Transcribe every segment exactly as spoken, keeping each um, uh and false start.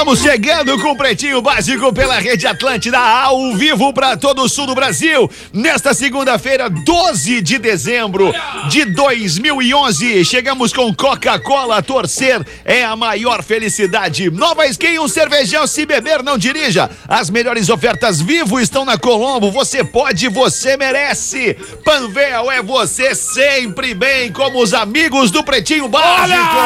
Estamos chegando com o Pretinho Básico pela Rede Atlântida, ao vivo para todo o sul do Brasil, nesta segunda-feira, doze de dezembro de dois mil e onze. Chegamos com Coca-Cola. Torcer é a maior felicidade. Nova Skin, um cervejão, se beber não dirija. As melhores ofertas Vivo estão na Colombo. Você pode, você merece. Panvel, é você sempre bem, como os amigos do Pretinho Básico.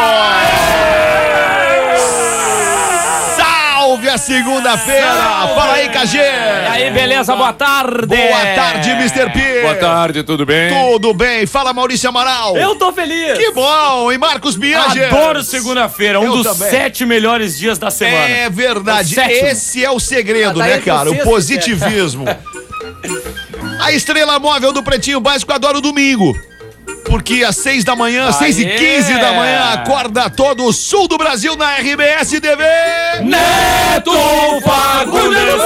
Salve a segunda-feira! Fala aí, K G! E aí, beleza? Boa tarde! Boa tarde, mister P! Boa tarde, tudo bem? Tudo bem? Fala, Maurício Amaral! Eu tô feliz! Que bom! E Marcos Bianchi? Adoro segunda-feira, um Eu dos também. sete melhores dias da semana. É verdade, É o sétimo. esse é o segredo, Ah, né, daí cara? O você, positivismo. A estrela móvel do Pretinho Básico adora o domingo. Porque às seis da manhã, às seis e quinze da manhã, acorda todo o sul do Brasil na R B S T V. Neto Fagundes!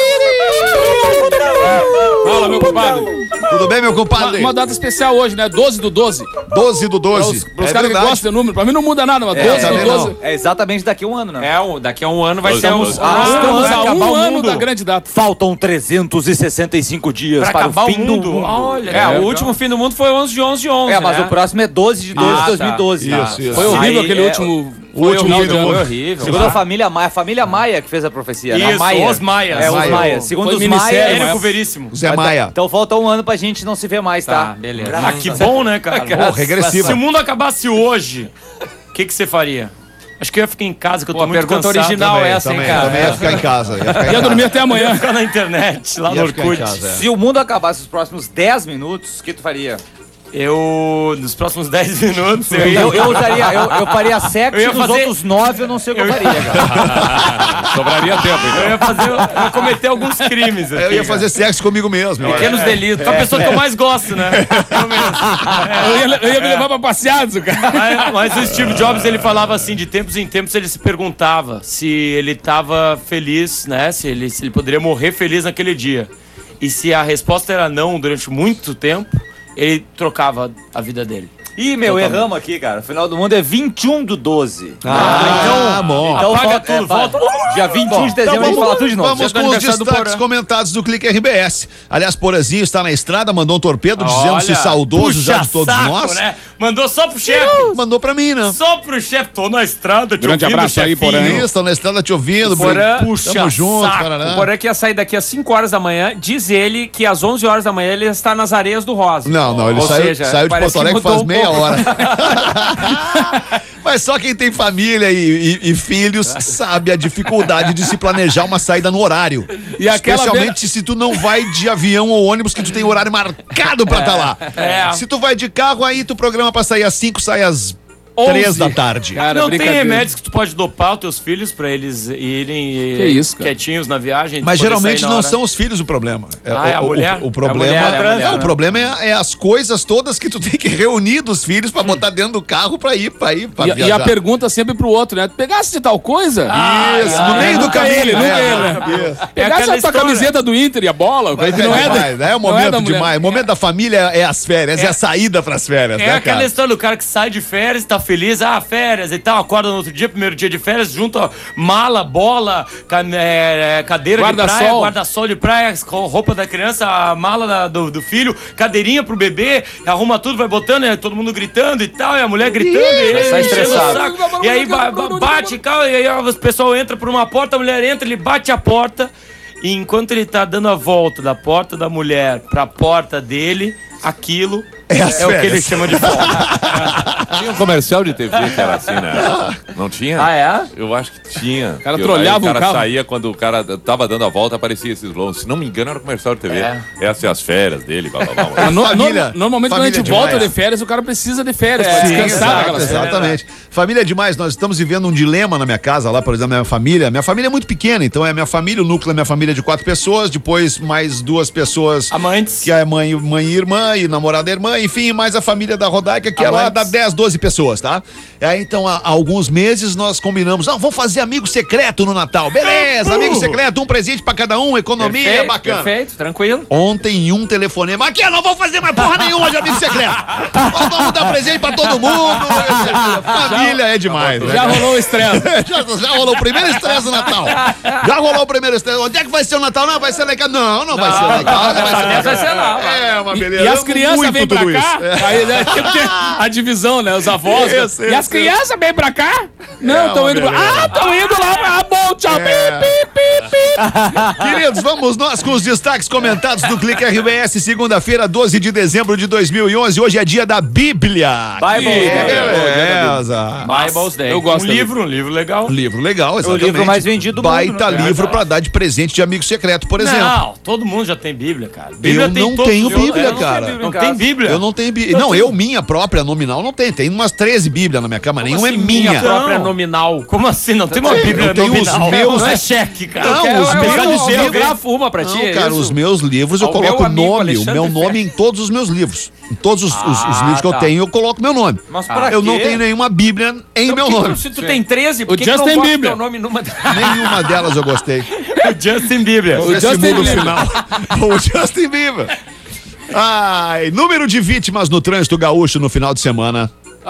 Fala, meu compadre. Tudo bem, meu Uma, compadre? uma data especial hoje, né? doze do doze. doze do Para doze. os, para os caras que gostam de número. Pra mim não muda nada, mas É, doze do também doze. não. É exatamente daqui a um ano, né? É, o- daqui a um ano vai Doze, ser doze. os... Ah, Estamos vai a acabar um o ano mundo. da grande data. Faltam trezentos e sessenta e cinco dias Pra para acabar o o fim mundo. do mundo. Olha, é, É, o então. último fim do mundo foi onze de onze de onze, É, mas né? o próximo é doze de doze Ah, de dois mil e doze. tá. tá? Isso, isso. Foi horrível Aí, aquele é, último. o último final fim de do ano. mundo. Foi horrível. Segundo a família Maia, a família Maia que fez a profecia. né? Isso, a Maia. os Maias. É, os Maia. Maia. Segundo Foi os minissérie, Maias. Maia. Érico Veríssimo. Zé Mas, Maia. Então falta um ano pra gente não se ver mais, Tá, tá? beleza. Graças Ah, que bom, né, cara? Pô, regressiva. Se o mundo acabasse hoje, o que que você faria? Acho que eu ia ficar em casa, que eu tô Pô, muito pergunta cansado. original também. essa, hein, Também, cara? também ia ficar em casa. Ia ficar em Ia casa. dormir até amanhã. Ia ficar na internet, lá no Ia ficar em Orkut. casa, é. Se o mundo acabasse nos próximos dez minutos, o que tu faria? Eu, nos próximos dez minutos, eu ia... Eu, eu usaria, eu, eu faria sexo Eu ia e nos fazer- outros nove eu não sei o que eu, Eu- faria, cara. Sobraria tempo, Eu então. ia fazer, eu ia cometer alguns crimes. Eu ia fazer sexo comigo mesmo. eu acho. pequenos delitos. É a pessoa que eu mais gosto, né? Eu mesmo. Eu ia, eu ia me levar pra passeados, cara. Mas, mas o Steve Jobs, ele falava assim, de tempos em tempos ele se perguntava se ele tava feliz, né? Se ele, se ele poderia morrer feliz naquele dia. E se a resposta era não durante muito tempo, ele trocava a vida dele. Ih, meu, Totalmente. erramos aqui, cara. O final do mundo é vinte e um do doze. Ah, bom. Então Apaga falta- tudo, é, vai. volta. Dia vinte e um de dezembro a gente fala tudo de novo. Vamos Dia do com os aniversário do destaques Porã. comentados do Clique R B S. Aliás, Porazinho está na estrada, mandou um torpedo dizendo-se Olha, saudoso já de puxa todos saco, nós. né? Mandou só pro chefe. Mandou pra mim, né? Só pro chefe. Tô na estrada, te Grande ouvindo, abraço aí, chefinho. Porã. Isso, estão na estrada te ouvindo. Porã, Puxa, tamo junto, saco. Paraná. O Porã que ia sair daqui às cinco horas da manhã, diz ele que às onze horas da manhã ele está nas areias do Rosa. Não, não, ele Ou saiu, seja, saiu de parece Porto Alegre que mudou faz um meia pouco. hora. Mas só quem tem família e, e- e filhos sabe a dificuldade de se planejar uma saída no horário. E aquela Especialmente se tu não vai de avião ou ônibus que tu tem horário marcado pra estar lá. É. Se tu vai de carro, aí tu programa pra sair às cinco, sai às onze. três da tarde. Cara, Não tem brincadeira. remédios que tu pode dopar os teus filhos pra eles irem Que eh, isso, cara? quietinhos na viagem? Mas poder geralmente sair na não hora? são os filhos o problema. Ah, é a o, o- mulher? O, problema, É a mulher, é a mulher, não, o né? problema é, é as coisas todas que tu tem que reunir dos filhos pra botar dentro do carro pra ir, pra ir, pra E, e viajar. a pergunta sempre pro outro, né? Pegasse de tal coisa? Isso, no Ah, meio do nunca caminho. ele, nunca né? ele, né? Isso. É Pegasse aquela a tua história. camiseta do Inter e a bola, Mas que não é, da, demais, né? É o não é momento da mulher. demais. O momento da família é as férias, é, a saída pras férias, É né, aquela cara? história do cara que sai de férias, tá feliz, ah, férias e tal, acorda no outro dia, primeiro dia de férias, junta mala, bola, ca- é, cadeira de Guarda-sol. praia, guarda-sol de praia, com roupa da criança, a mala da- do, do filho, cadeirinha pro bebê, arruma tudo, vai botando, é, todo mundo gritando e tal, e a mulher gritando, e ele sai enchendo o estressado. saco. E aí ba- ba- bate, calma, e aí ó, o pessoal entra por uma porta, a mulher entra, ele bate a porta, e enquanto ele tá dando a volta da porta da mulher pra porta dele, aquilo É as é o que ele férias. chama de folga. Tinha um comercial de T V que era assim, né? Não tinha? Ah, é? Eu acho que tinha. O cara trolhava o um cara carro. saía quando o cara tava dando a volta, aparecia esses loans. Se não me engano, era comercial de T V. É. Essas são as férias dele, blá, blá, blá. Mas no- Família- no- normalmente quando a família gente demais. volta de férias, o cara precisa de férias pra Sim, descansar exato, daquelas férias. exatamente. Família é demais. Nós estamos vivendo um dilema na minha casa, lá, por exemplo, na minha família. Minha família é muito pequena, então é minha família, o núcleo da minha família é de quatro pessoas, depois mais duas pessoas Amantes. que é mãe, mãe e irmã, irmã e namorada da irmã, enfim, mais a família da Rodaica, que ela dá dez, doze pessoas, tá? Aí, então, há, há alguns meses nós combinamos, não, vamos fazer amigo secreto no Natal. Beleza, Uh! amigo secreto, um presente pra cada um, economia, Perfeito, bacana. Perfeito, tranquilo. Ontem, um telefonema. Aqui, eu não vou fazer mais porra nenhuma de amigo secreto. Nós vamos dar presente pra todo mundo. Família é demais, né? Já rolou o estresse. já, já rolou o primeiro estresse do Natal. Já rolou o primeiro estresse. Onde é que vai ser o Natal? Não, vai ser lá em casa. Não, não vai ser lá em casa. Vai ser lá em Vai ser casa. lá. É uma beleza. E as Amo crianças muito vêm pra tudo cá, isso. aí né, tem que ter a divisão, né? Os avós. né? Isso, e isso, as crianças vêm pra cá? Não, estão uma indo pra... beleza. Ah, estão indo lá. Ah, bom, tchau. É. Pi, pi, pi, pi. Queridos, vamos nós com os destaques comentados do Clique R B S, segunda-feira, doze de dezembro de dois mil e onze. Hoje é dia da Bíblia. Bible Que Day. beleza. Bible's Day. Eu gosto Um livro, um livro legal. Livro legal, exatamente. livro mais vendido do Baita mundo, né? livro pra dar de presente de amigo secreto, por exemplo. Não, todo mundo já tem Bíblia, cara. Bíblia Eu tem não todos tenho os- Bíblia, eu não tenho cara. Bíblia em Não casa. tem Bíblia. Eu não tenho Bíblia. Não, eu, minha própria nominal, não tenho. Tem umas treze Bíblias na minha cama, nenhuma assim, é minha. minha própria Não. nominal. Como assim? Não tem uma Eu Bíblia tenho os nominal. meus- Não é cheque, cara. Não, Eu, os eu, meus eu, eu, livros- grafo uma pra ti, Não, é cara, isso? os meus livros eu Ao coloco meu o amigo nome, o Alexandre meu nome Ferro. em todos os meus livros. Em todos os, os- os Ah, livros que eu tá. tenho, eu coloco meu nome. Mas pra Eu não quê? tenho nenhuma Bíblia em Então, meu por que nome. tu- Se tu tem treze, por O que, que Justin não bota Bieber. teu nome numa... Nenhuma delas eu gostei. O Justin Bieber. O Esse Justin muda o Bieber. final. O Justin Bieber. Ai, número de vítimas no trânsito gaúcho no final de semana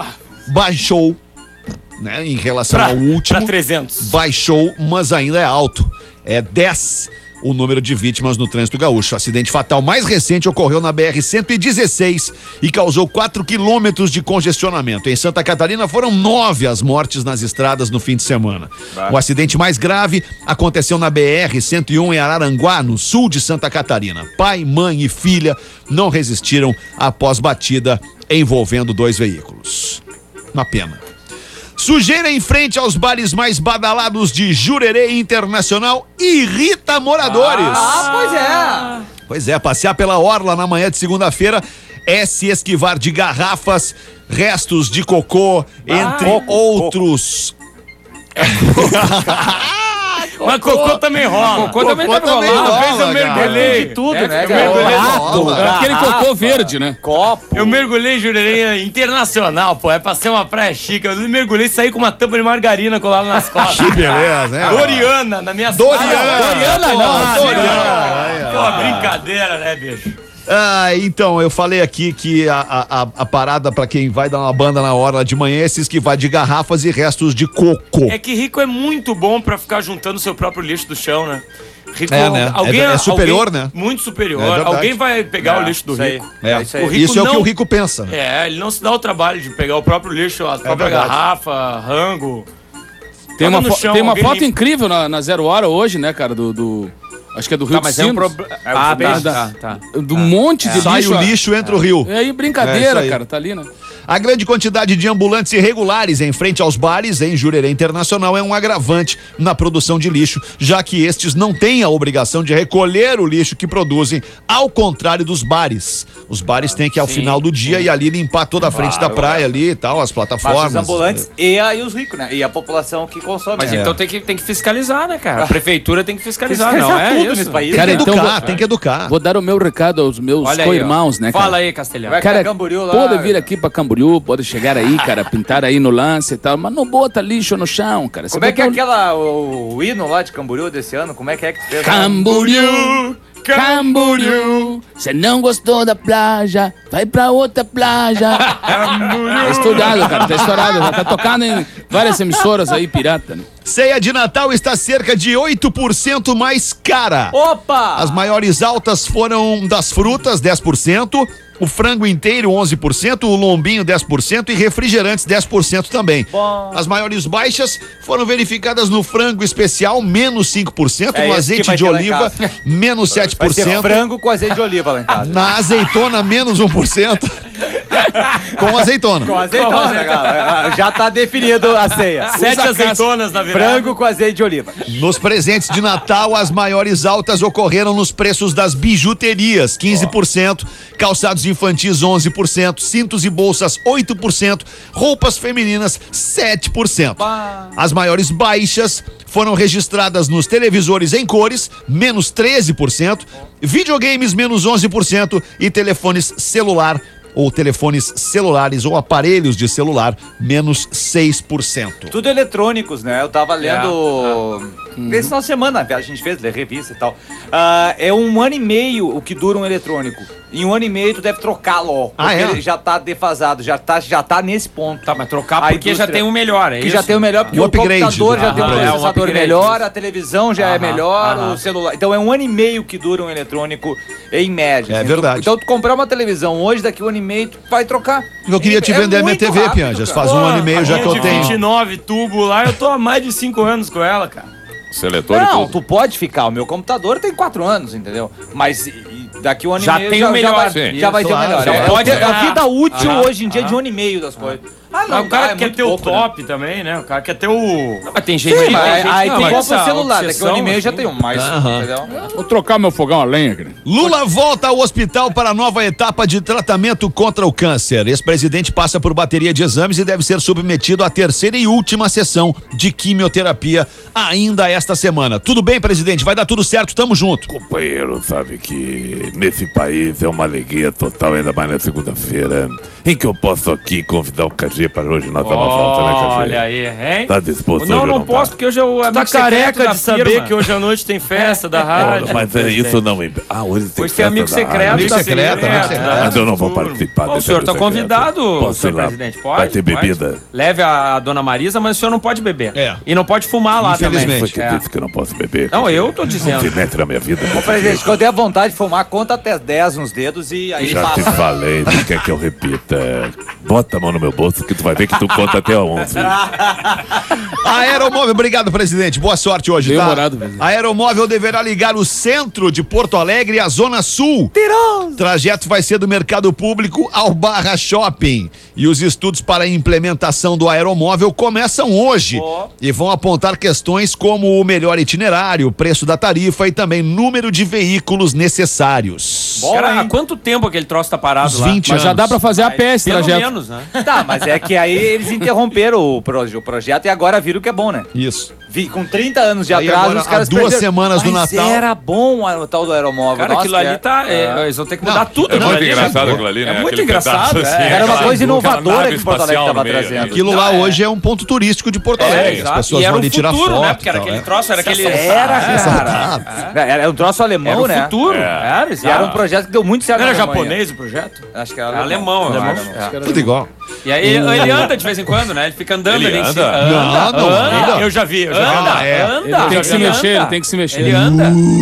baixou, né, em relação Pra, ao último. pra trezentos. Baixou, mas ainda é alto. É dez o número de vítimas no trânsito gaúcho. O acidente fatal mais recente ocorreu na B R cento e dezesseis e causou quatro quilômetros de congestionamento. Em Santa Catarina foram nove as mortes nas estradas no fim de semana. O acidente mais grave aconteceu na B R cento e um em Araranguá, no sul de Santa Catarina. Pai, mãe e filha não resistiram após batida envolvendo dois veículos. Uma pena. Sujeira em frente aos bares mais badalados de Jurerê Internacional irrita moradores. Ah, pois é. Pois é, passear pela orla na manhã de segunda-feira é se esquivar de garrafas, restos de cocô, entre outros. Mas cocô também rola. Cocô também Cocô deve também rolar. rola, Uma vez eu cara. mergulhei. De tudo, É, né, eu cara? mergulhei no- Rola. É aquele cocô verde, né? Copo. Eu mergulhei em Jurerê Internacional, pô. É pra ser uma praia chique. Eu mergulhei e saí com uma tampa de margarina colada nas costas. Que beleza, né? Doriana, na minha Doriana. Ah, Doriana não, Ah, Doriana. Pô, brincadeira, né, bicho? Ah, então, eu falei aqui que a, a, a- a parada pra quem vai dar uma banda na hora de manhã é se esquivar de garrafas e restos de cocô. É que rico é muito bom pra ficar juntando seu próprio lixo do chão, né? Rico, É, né? É- é superior, alguém- né? Muito superior. É verdade. Alguém vai pegar o lixo do isso aí. rico. É, É isso aí. O rico isso é o que não- o rico pensa. né? É, ele não se dá o trabalho de pegar o próprio lixo, a própria verdade. garrafa, rango. Tem Joga uma, no fo- chão, tem uma alguém foto limpa. incrível na, na Zero Hora hoje, né, cara, do... do- acho que é do Rio Tá, dos mas é um Sinos. problema. da- Ah, tá, da- tá, tá. Do monte de Sai lixo. o ó. lixo, entra o rio. É aí É brincadeira, isso aí. cara, tá ali, né? A grande quantidade de ambulantes irregulares em frente aos bares em Jurerê Internacional é um agravante na produção de lixo, já que estes não têm a obrigação de recolher o lixo que produzem, ao contrário dos bares. Os bares têm que, ao final do dia, ir ali limpar toda a frente da praia ali e tal, as Mas plataformas. os ambulantes e aí os ricos, né? E a população que consome. Mas né? então tem que, tem que fiscalizar, né, cara? A prefeitura tem que fiscalizar, Fiscalizar não é tudo isso? nesse país. Tem Cara, que então educar, vou- tem que educar. Vou dar o meu recado aos meus Olha aí, co-irmãos, ó. né, cara? Fala aí, Castelhano. Vai Cara, pra Camboriú lá. pode vir aqui pra Camboriú, pode chegar aí, cara, pintar aí no lance e tal, mas não bota lixo no chão, cara. Você Como é que é botou- aquela, o, o hino lá de Camboriú desse ano? Como é que é que tu fez? Camboriú, Camboriú, você não gostou da plaja, vai pra outra plaja. Tá estourado, cara, tá estourado, já tá tocando em várias emissoras aí, pirata, né? Ceia de Natal está cerca de oito por cento mais cara. Opa! As maiores altas foram das frutas, dez por cento, o frango inteiro, onze por cento, o lombinho, dez por cento e refrigerantes, dez por cento também. Bom. As maiores baixas foram verificadas no frango especial, menos cinco por cento, É no esse que azeite vai de ter lá em oliva, casa. menos sete Vai por ser cento, frango com azeite de oliva lá em casa. na azeitona, menos um por cento. Com azeitona. Com azeitona, cara. Já tá definido a ceia. Sete azeitonas na virada. Frango com azeite de oliva. Nos presentes de Natal, as maiores altas ocorreram nos preços das bijuterias, quinze por cento, calçados infantis, onze por cento, cintos e bolsas, oito por cento, roupas femininas, sete por cento. As maiores baixas foram registradas nos televisores em cores, menos treze por cento, videogames, menos onze por cento e telefones celular ou telefones celulares ou aparelhos de celular, menos seis por cento. Tudo eletrônicos, né? Eu tava lendo... Esse final de semana, a gente fez, ler revista e tal. Ah, é um ano e meio o que dura um eletrônico. Em um ano e meio tu deve trocá-lo. Ah, porque é? ele já tá defasado, já tá, já tá nesse ponto. Tá, mas trocar A porque já indústria- tem um melhor, é Que isso? já tem o melhor, porque Um o upgrade. computador já tem um Aham, é um processador upgrade, melhor, isso. a televisão já é Aham, melhor, aham. o celular. Então é um ano e meio que dura um eletrônico em média. É assim. verdade. Então tu comprar uma televisão hoje, daqui um ano e meio, tu vai trocar. Eu queria te É vender a minha muito T V, rápido, Pianjas. cara. Faz um ano e meio já Minha que eu de tenho. vinte e nove tubo lá, eu tô há mais de cinco anos com ela, cara. Seletor e Não, tudo. tu pode ficar. O meu computador tem quatro anos, entendeu? Mas e- e daqui um ano Já e meio tem já, o melhor. já vai, Sim. já vai ter o Claro, melhor. já É, pode- a ah, vida útil ah, hoje em dia é de um ano e meio das coisas. Ah, Mas o cara ah, é quer muito ter o pouco, né? top também, né? O cara quer ter o... Mas tem gente Sim, que mas tem aí gente tu que tem compra o essa celular, daqui um ano e meio já obsessão, tem um mais, entendeu? Vou trocar meu fogão a lenha, cara. Lula volta ao hospital para a nova etapa de tratamento contra o câncer. Ex-presidente passa por bateria de exames e deve ser submetido à terceira e última sessão de quimioterapia ainda esta semana. Tudo bem, presidente? Vai dar tudo certo, tamo junto. Companheiro, sabe que nesse país é uma alegria total, ainda mais na segunda-feira, em que eu posso aqui convidar o K G para hoje nós dar uma volta, né, K G? Olha aí, hein? Tá disposto Não, hoje não ou posso, tá? porque hoje eu... Tá careca de saber que hoje à noite tem festa da rádio. Mas é, isso não me... Ah, hoje tem Hoje tem festa amigo da secreto. rádio. Amigo secreto, amigo secreto. Mas eu não vou participar O desse senhor tá amigo secreto. convidado, Posso ir senhor lá? presidente, pode? Vai ter pode. bebida? Leve a dona Marisa, mas o senhor não pode beber. É. E não pode fumar lá também. Infelizmente. Foi que É. disse que eu não posso beber? Não, eu tô dizendo. Se mete na minha vida. Ô, presidente, quando der vontade de fumar, conta até dez nos dedos e aí Já te passa. falei, não quer que eu repita. Bota a mão no meu bolso que tu vai ver que tu conta até onze. A Aeromóvel, obrigado, presidente. Boa sorte hoje, tá? Demorado, presidente. A Aeromóvel deverá ligar o centro de Porto Alegre à Zona Sul. O trajeto vai ser do Mercado Público ao Barra Shopping. E os estudos para a implementação do Aeromóvel começam hoje. Ó. E vão apontar questões como o melhor itinerário, preço da tarifa e também número de veículos necessários. Bom, Cara, há hein? quanto tempo que ele troço tá parado Uns lá? vinte Mas já anos. dá pra fazer a pé esse Pelo trajeto. menos, né? Tá, mas é que aí eles interromperam o, proje- o projeto e agora viram que é bom, né? Isso. Vi, com trinta anos de Aí atraso, agora, os caras há duas perderam. semanas do Mas Natal. era bom a- o tal do aeromóvel. Cara, Nossa, aquilo ali é- tá... é, é. Eles vão ter que mudar Não, tudo. É aquilo muito ali, engraçado né? aquilo ali, né? É muito Aquele engraçado, pedaço, é. assim, Era uma aquela- coisa inovadora aquela nave que Porto Alegre espacial tava no meio, trazendo. né? Aquilo lá hoje é um ponto turístico de Porto É, Alegre. As exato. pessoas E era vão o ali tirar futuro, foto. né? Porque era e tal, aquele é. troço, era aquele... Era, É, cara. Era, era um troço alemão, Era o né? futuro. É. Era, E exato. era um projeto que deu muito certo Não era na Alemanha. japonês o projeto? Acho que era Era alemão, eu acho. É. Tudo igual. E aí ele, ele anda de vez em quando, né? Ele fica andando Ele ali em anda? cima. Não, não anda. anda. Eu já vi, eu já vi. Anda, Ah, é. anda. Ele tem que se Ele mexer, anda. ele tem que se mexer. Ele anda.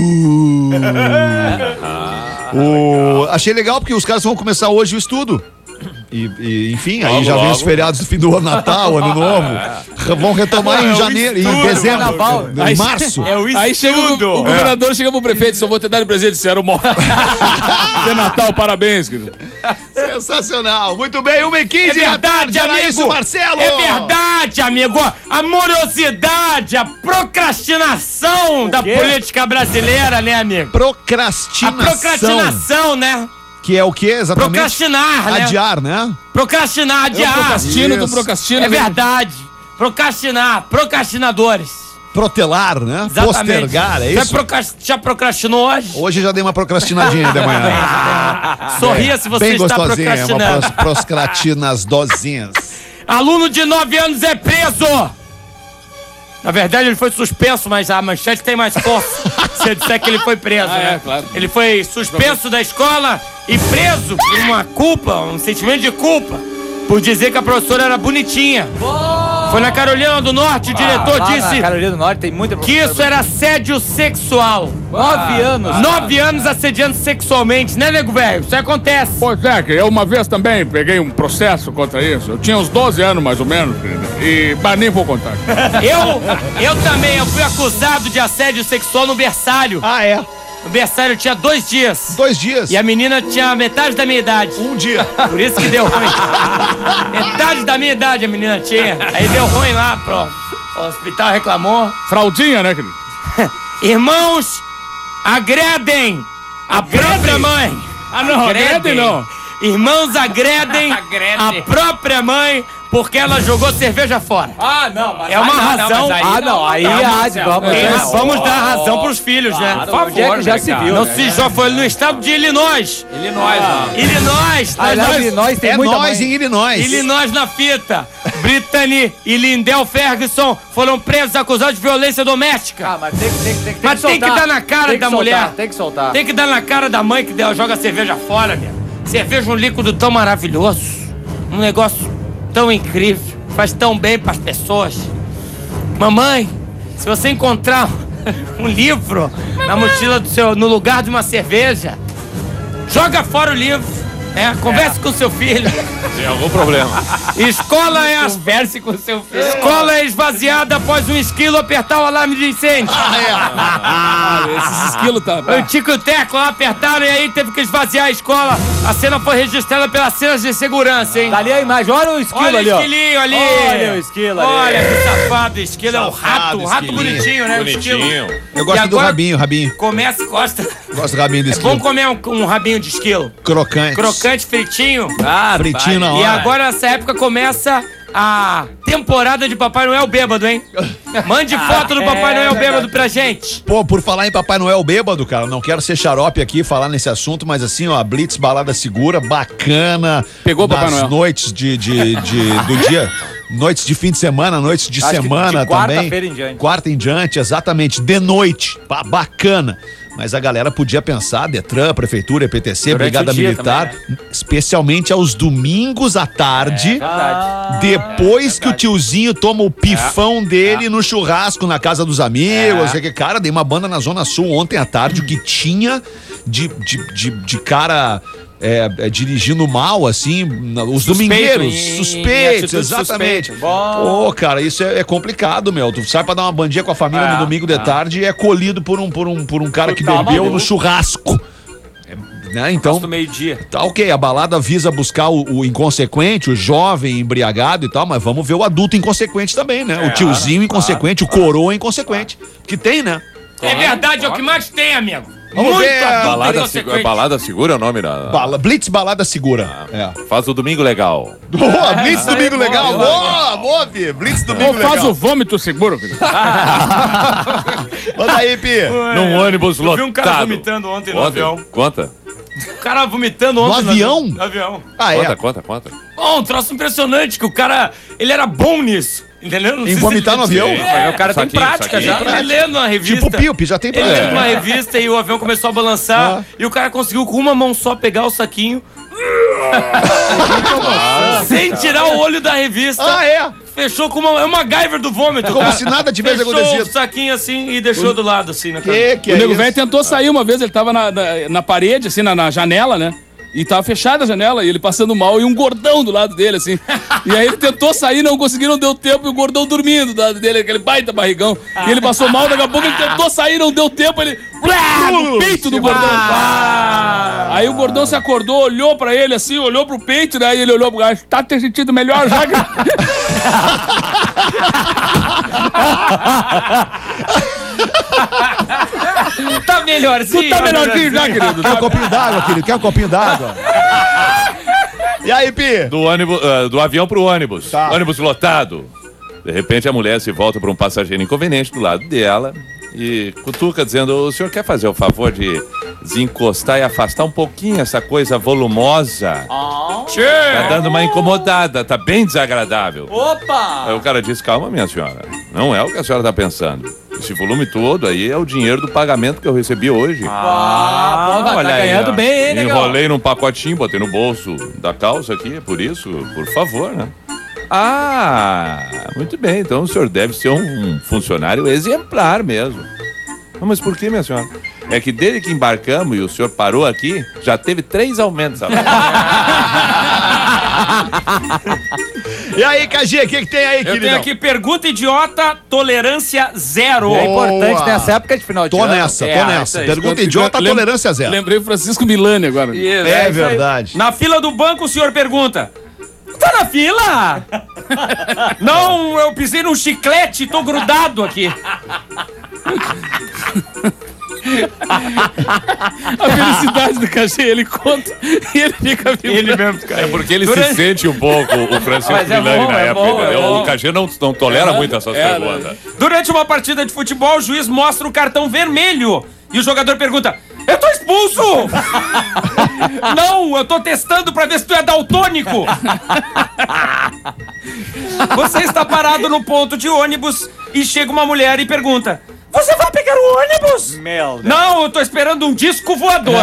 O... Achei legal porque os caras vão começar hoje o estudo. E, e, enfim, aí Logo, já vem os logo. feriados do fim do ano, Natal, Ano Novo. Vão retomar em janeiro, em dezembro, Carnaval. em março. É o estudo. Aí chega o, o governador, chega pro prefeito, só vou te dar de presente, se era o de Natal, parabéns, querido. Sensacional. Muito bem, uma e quinze da tarde, era isso, Marcelo. É verdade, amigo. A morosidade, a procrastinação da política brasileira, né, amigo? A Procrastinação. procrastinação, né? Que é o que exatamente? Procrastinar, né? Adiar, né? Procrastinar, Eu adiar. procrastino, tu Isso. procrastina. É verdade. Procrastinar, procrastinadores. Protelar, né? Exatamente. Postergar, é Já, isso? procrast... Já procrastinou hoje? Hoje já dei uma procrastinadinha de manhã. Sorria se você Bem está gostosinha, uma procrastinando. pros, proscratinas dozinhas. Aluno de nove anos é preso! Na verdade, ele foi suspenso, mas a manchete tem mais força se eu disser que ele foi preso, Ah, é, né? claro. Ele foi suspenso da escola e preso por uma culpa, um sentimento de culpa, por dizer que a professora era bonitinha. Foi na Carolina do Norte, o diretor Lá na disse Carolina do Norte tem muita que isso era assédio sexual. Nove anos. Nove anos assediando sexualmente, né, nego velho? Isso acontece. Pois é, que eu uma vez também peguei um processo contra isso. Eu tinha uns doze anos, mais ou menos, querido. E, mas nem vou contar. Eu, eu também, eu fui acusado de assédio sexual no berçário. Ah, é? O berçário tinha dois dias. Dois dias. E a menina tinha metade da minha idade. Um dia. Por isso que deu ruim. Metade da minha idade a menina tinha. Aí deu ruim lá, pro o hospital reclamou. Fraldinha, né, querido? Irmãos, agredem a própria mãe. Ah, não, agredem não. Irmãos, agredem Agredem. a própria mãe porque ela jogou cerveja fora. Ah, não. Mas É uma aí não, razão. mas aí Ah, não, aí é uma- há de- vamos- É, É, vamos dar razão pros filhos, né? Por favor, Onde é que já né, se cara? viu, Não né? se joga, foi no estado de Illinois. Illinois, ó. Illinois, Ah, nós, lá em nós, Illinois tem É muita nós mãe. em Illinois. Illinois na fita. Brittany e Lindell Ferguson foram presos acusados de violência doméstica. Ah, mas tem, que- tem, que- tem, que- tem Mas que tem que soltar. dar na cara Tem que da soltar, mulher. Tem que soltar. Tem que dar na cara da mãe que deu- joga cerveja fora, meu. Cerveja é um líquido tão maravilhoso. Um negócio tão incrível. Faz tão bem pras pessoas. Mamãe, se você encontrar um livro na mochila do seu, no lugar de uma cerveja, joga fora o livro. É, converse com seu filho. Tem algum problema. Escola é as Converse com seu filho. Escola é esvaziada após um esquilo apertar o alarme de incêndio. Ah, esses esquilos tá... O Tico e o Teco lá apertaram e aí teve que esvaziar a escola. A cena foi registrada pelas cenas de segurança, hein? Tá ali a imagem, olha o esquilo Olha ali, o ó. esquilinho ali. Olha o esquilo ali. Olha que safado. Esquilo é o Safado, rato. Um rato esquilinho. bonitinho, né? O esquilo. Bonitinho. Eu gosto E do agora- rabinho, rabinho. Começa e gosta. Gosto do rabinho do É bom esquilo. comer um, um rabinho de esquilo. Crocante. Crocante, fritinho. Ah, Fritinho na hora. E agora nessa época começa a temporada de Papai Noel bêbado, hein? Mande foto do Papai Noel bêbado pra gente. Pô, por falar em Papai Noel bêbado, cara, não quero ser xarope aqui e falar nesse assunto, mas assim, ó, a Blitz Balada Segura, bacana. Pegou o Papai nas Noel. noites de, de, de- do dia, noites de fim de semana, noites de Acho que semana de também. quarta-feira em diante. Quarta em diante, exatamente, de noite, ba- bacana. Mas a galera podia pensar, Detran, Prefeitura, E P T C, Durante Brigada o dia Militar, especialmente aos domingos à tarde, Verdade. depois que o tiozinho toma o pifão dele no churrasco na casa dos amigos. sei que, Cara, dei uma banda na Zona Sul ontem à tarde, o que tinha de, de, de, de cara é, é, dirigindo mal, assim, na- os Suspeito, domingueiros, em- em suspeitos, atitude exatamente. suspeita. Pô, cara, isso é, é complicado, meu. Tu sai pra dar uma bandinha com a família É, no domingo de tarde e é colhido por um, por um, por um cara que Tá bebeu maluco. no churrasco. É, né? Então, Do meio-dia. tá ok, a balada visa buscar o, o inconsequente, o jovem embriagado e tal, mas vamos ver o adulto inconsequente também, né? o tiozinho inconsequente, o coroa inconsequente. Que tem, né? É verdade, é o que mais tem, amigo. Vamos Muito ver a adulto Balada, inconsequente. segura, balada segura é o nome da. Bala, Blitz Balada Segura. É. Faz o domingo legal. Boa, Blitz Domingo Legal. Boa, boa, Pi. Blitz Domingo Ou faz Legal. o vômito seguro, querido. Manda aí, Pi. Num ônibus Eu vi um cara lotado. vomitando ontem no Ontem? avião. Conta. O cara vomitando ontem No avião? No avião. Ah, Conta, é. conta, conta. Bom, um troço impressionante que o cara, ele era bom nisso, entendeu? Não Em sei se vomitar ele- no avião? É, O cara tem Saquinho, prática saquinho. já. ele lendo uma revista. Tipo o Pio, Pi já tem Ele pra lendo uma revista e o avião começou a balançar Ah. e o cara conseguiu com uma mão só pegar o saquinho sem tirar o olho da revista. Ah, é. Fechou com uma. É uma MacGyver do vômito. Como cara. se nada tivesse Fechou acontecido. o saquinho assim e deixou do lado, assim, na cara. Que que O é nego isso? velho tentou sair uma vez, ele tava na, na, na parede, assim, na, na janela, né? E tava fechada a janela, e ele passando mal, e um gordão do lado dele, assim. E aí ele tentou sair, não conseguiu, não deu tempo, e o gordão dormindo do lado dele, aquele baita barrigão. E ele passou mal, daqui a pouco ele tentou sair, não deu tempo, ele... Blá, no peito do gordão. Aí o gordão se acordou, olhou pra ele, assim, olhou pro peito, né? E ele olhou pro gajo, tá te sentindo melhor já? Tá melhorzinho. Tu tá melhorzinho já, querido. Quer um copinho d'água, querido? Quer um copinho d'água? E aí, Pi? Do, ônibus, ah, do avião pro ônibus. Tá. Ônibus lotado. De repente a mulher se volta para um passageiro inconveniente do lado dela e cutuca dizendo: o senhor quer fazer o favor de desencostar e afastar um pouquinho essa coisa volumosa? Tá dando uma incomodada, tá bem desagradável. Opa! Aí o cara disse: calma, minha senhora, não é o que a senhora tá pensando. Esse volume todo aí é o dinheiro do pagamento que eu recebi hoje. Ah, pô, Olha tá aí, ganhando ó. bem, hein, negão? Enrolei num pacotinho, botei no bolso da calça aqui, é por isso, por favor, né? Ah, muito bem, então o senhor deve ser um funcionário exemplar mesmo. Ah, mas por que, minha senhora? É que desde que embarcamos e o senhor parou aqui, já teve três aumentos. sabe? E aí, K G, o que, que tem aí, Eu querido? tenho aqui pergunta idiota, tolerância zero. Boa. É importante nessa época de final de Tô ano. nessa, tô É, nessa. isso aí. Pergunta idiota, Lem- tolerância zero. Lembrei o Francisco Milani agora. Isso, É isso aí. verdade. Na fila do banco, o senhor pergunta: tá na fila? Não, eu pisei num chiclete, tô grudado aqui. A felicidade do K G, ele conta e ele fica vibrando. Ele mesmo, cara. É porque ele Durante- se sente um pouco o Francisco Mas é Milani bom, na é época, bom, é entendeu? bom. O K G não, não tolera muito essas é, perguntas. Durante uma partida de futebol, o juiz mostra o cartão vermelho e o jogador pergunta: eu tô expulso! Não, eu tô testando pra ver se tu é daltônico. Você está parado no ponto de ônibus e chega uma mulher e pergunta: você vai pegar o ônibus? Meu Deus. Não, eu tô esperando um disco voador.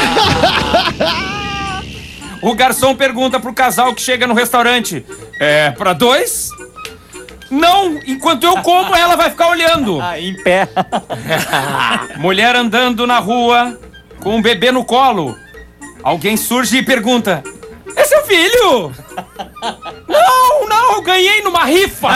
O garçom pergunta pro casal que chega no restaurante: é pra dois? Não, enquanto eu como, ela vai ficar olhando. Ah, em pé. Mulher andando na rua com um bebê no colo. Alguém surge e pergunta: é seu filho? Não, não, eu ganhei numa rifa.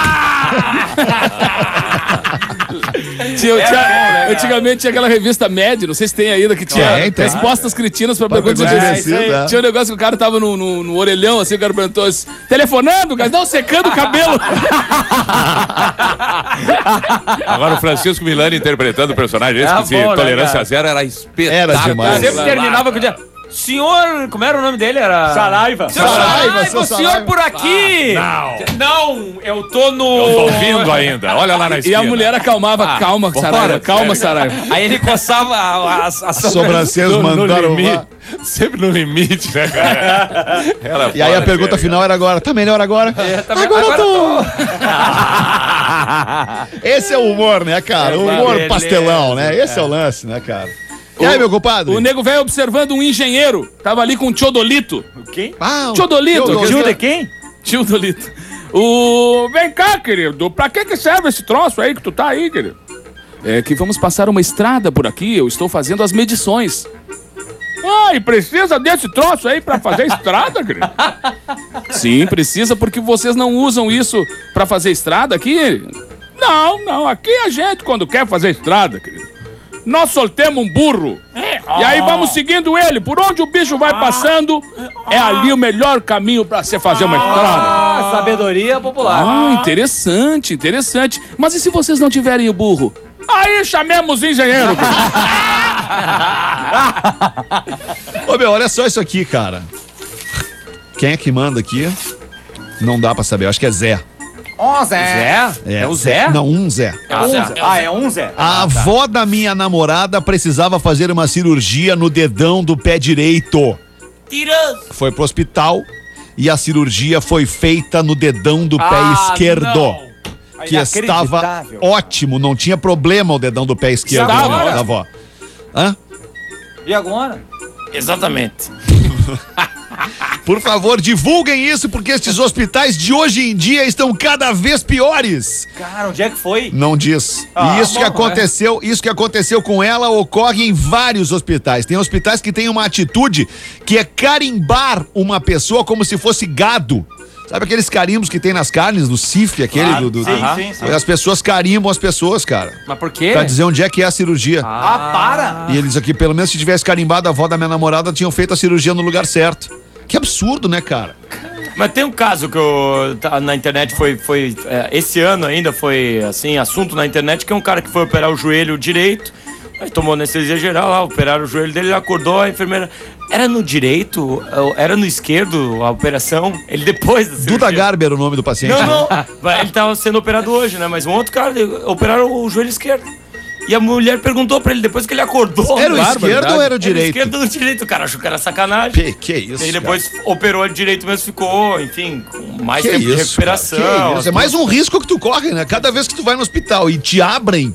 Tinha, tinha- antigamente tinha aquela revista Med, não sei se tem ainda, que tinha Tem, tem. respostas cretinas pra perguntas perguntas idiotas. idiotas, é. Tinha um negócio que o cara tava no, no- no orelhão, assim, o cara perguntou assim, telefonando, cara, não, secando o cabelo. Agora o Francisco Milani interpretando o personagem, esse É que se bom, né, tolerância cara? zero era espetacular. Era demais. Sempre terminava com o dia: senhor, como era o nome dele? Era Saraiva. Seu Saraiva, Saraiva, seu o senhor Saraiva. por aqui. Não. Não, eu tô no... Eu tô ouvindo ainda, olha lá na E esquina. a mulher acalmava, calma, Saraiva, calma, Saraiva. Aí ele coçava a, a, a Sobrancelhas no, no mandaram limite, lá. sempre no limite, né, cara? Era E aí a fora, pergunta sério. final era agora. Tá melhor agora? Também- Agora, agora tô. Esse é o humor, né, cara? O humor beleza. pastelão, né? Esse é o lance, né, cara? E aí, meu compadre? O nego velho observando um engenheiro, tava ali com um Teodolito. Quem? Ah, o- Teodolito. Teodolito. Tio de quem? Teodolito. O... Vem cá, querido, pra que que serve esse troço aí que tu tá aí, querido? É que vamos passar uma estrada por aqui, eu estou fazendo as medições. Ah, e precisa desse troço aí pra fazer estrada, querido? Sim, precisa porque vocês não usam isso pra fazer estrada aqui? Não, não, aqui a gente quando quer fazer estrada, querido, nós soltemos um burro. E aí vamos seguindo ele, por onde o bicho vai passando, é ali o melhor caminho pra você fazer uma estrada. Ah, sabedoria popular. Ah, interessante, interessante. Mas e se vocês não tiverem o burro? Aí chamemos o engenheiro. Ô, meu, olha só isso aqui, cara. Quem é que manda aqui? Não dá pra saber, eu acho que é Zé. Ó, Zé. Zé? É o Zé? Não, um Zé. Ah, Um Zé. Zé. Ah, é um Zé. A avó da minha namorada precisava fazer uma cirurgia no dedão do pé direito. Foi pro hospital e a cirurgia foi feita no dedão do pé Ah, esquerdo. não. Que estava Inacreditável. ótimo, não tinha problema o dedão do pé esquerdo E da, agora? da avó. Hã? E agora? Exatamente. Por favor, divulguem isso, porque estes hospitais de hoje em dia estão cada vez piores. Cara, onde é que foi? Não diz. Ah, e isso que bom, aconteceu, isso que aconteceu com ela ocorre em vários hospitais. Tem hospitais que têm uma atitude que é carimbar uma pessoa como se fosse gado. Sabe aqueles carimbos que tem nas carnes, do C I F, aquele Claro, do, do, sim, do- sim, sim. As pessoas carimbam as pessoas, cara. Mas por quê? Pra dizer onde é que é a cirurgia. Ah, para! E eles aqui, pelo menos se tivesse carimbado a avó da minha namorada, tinham feito a cirurgia no lugar certo. Que absurdo, né, cara? Mas tem um caso que eu, tá, na internet foi, foi é, esse ano ainda foi assim, assunto na internet, que é um cara que foi operar o joelho direito, aí tomou anestesia geral lá, operaram o joelho dele, ele acordou, a enfermeira, era no direito, era no esquerdo a operação, ele depois da cirurgia. Duda Garber era o nome do paciente. Não, né? não, ele tava sendo operado hoje, né, mas um outro cara, operaram o joelho esquerdo. E a mulher perguntou pra ele depois que ele acordou. Era o Bárbaro, esquerdo verdade. ou era o Era o direito? esquerdo ou o direito, o cara achou que era sacanagem. Que, que isso, E aí cara? depois operou ele direito, mas ficou, enfim, com mais Que tempo de isso, recuperação. cara, que isso? É mais um risco que tu corre, né? Cada vez que tu vai no hospital e te abrem